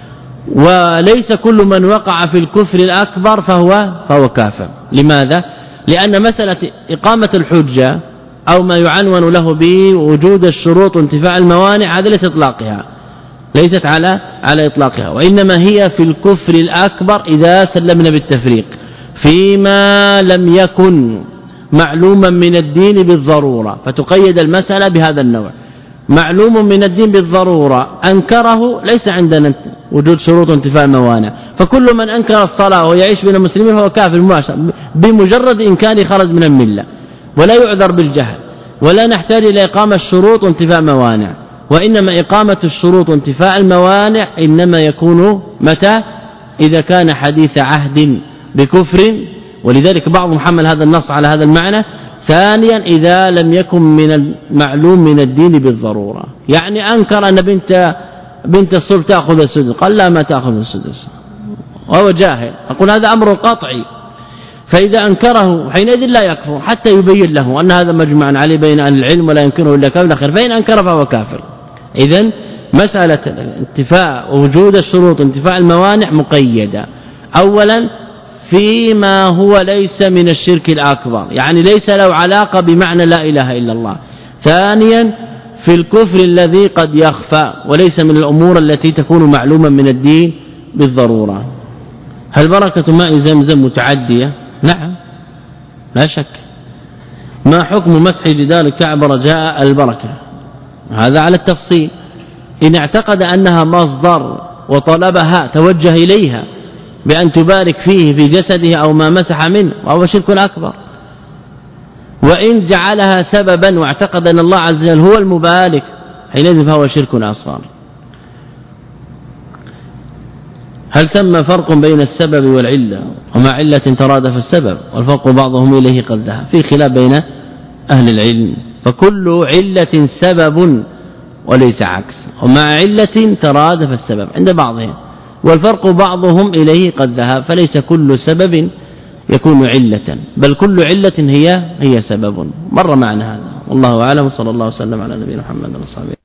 وليس كل من وقع في الكفر الأكبر فهو فهو كافر. لماذا؟ لأن مسألة إقامة الحجة أو ما يعنون له بوجود الشروط وانتفاع الموانع هذا ليس إطلاقها، ليست على على إطلاقها، وإنما هي في الكفر الأكبر إذا سلمنا بالتفريق فيما لم يكن معلوما من الدين بالضرورة، فتقيد المسألة بهذا النوع. معلوم من الدين بالضرورة أنكره ليس عندنا وجود شروط وانتفاء الموانع، فكل من أنكر الصلاة ويعيش بين المسلمين فهو كافر مباشر بمجرد إنكاره خرج من الملة، ولا يعذر بالجهل، ولا نحتاج إلى إقامة الشروط وانتفاء الموانع. وإنما إقامة الشروط وانتفاء الموانع إنما يكون متى؟ إذا كان حديث عهد بكفر، ولذلك بعضهم حمل هذا النص على هذا المعنى. ثانيا إذا لم يكن من المعلوم من الدين بالضرورة، يعني أنكر أن بنت بنت الصلب تأخذ السدس، قال لا ما تأخذ السدس وهو جاهل، أقول هذا أمر قطعي، فإذا أنكره حينئذ لا يكفر حتى يبين له أن هذا مجمع عليه بين أهل العلم ولا ينكره إلا كافر، فإن أنكر فهو كافر. إذن مسألة انتفاء ووجود الشروط انتفاء الموانع مقيدة أولا فيما هو ليس من الشرك الأكبر، يعني ليس له علاقة بمعنى لا إله إلا الله. ثانيا في الكفر الذي قد يخفى وليس من الأمور التي تكون معلوما من الدين بالضرورة. هل بركة ماء زمزم متعدية؟ نعم لا شك. ما حكم مسح جدار الكعبة رجاء البركة؟ هذا على التفصيل. إن اعتقد أنها مصدر وطلبها توجه إليها بأن تبارك فيه في جسده أو ما مسح منه وهو شرك أكبر. وإن جعلها سببا واعتقد أن الله عز وجل هو المبارك حينئذ فهو شرك أصغر. هل ثم فرق بين السبب والعلة وما علة ترادف السبب والفرق بعضهم إليه قد ذهب؟ في خلاف بين أهل العلم، فكل علة سبب وليس عكس، ومع علة ترادف السبب عند بعضهم، والفرق بعضهم إليه قد ذهب، فليس كل سبب يكون علة بل كل علة هي هي سبب. مر معنا هذا والله أعلم، صلى الله وسلم على نبينا محمد وصحبه.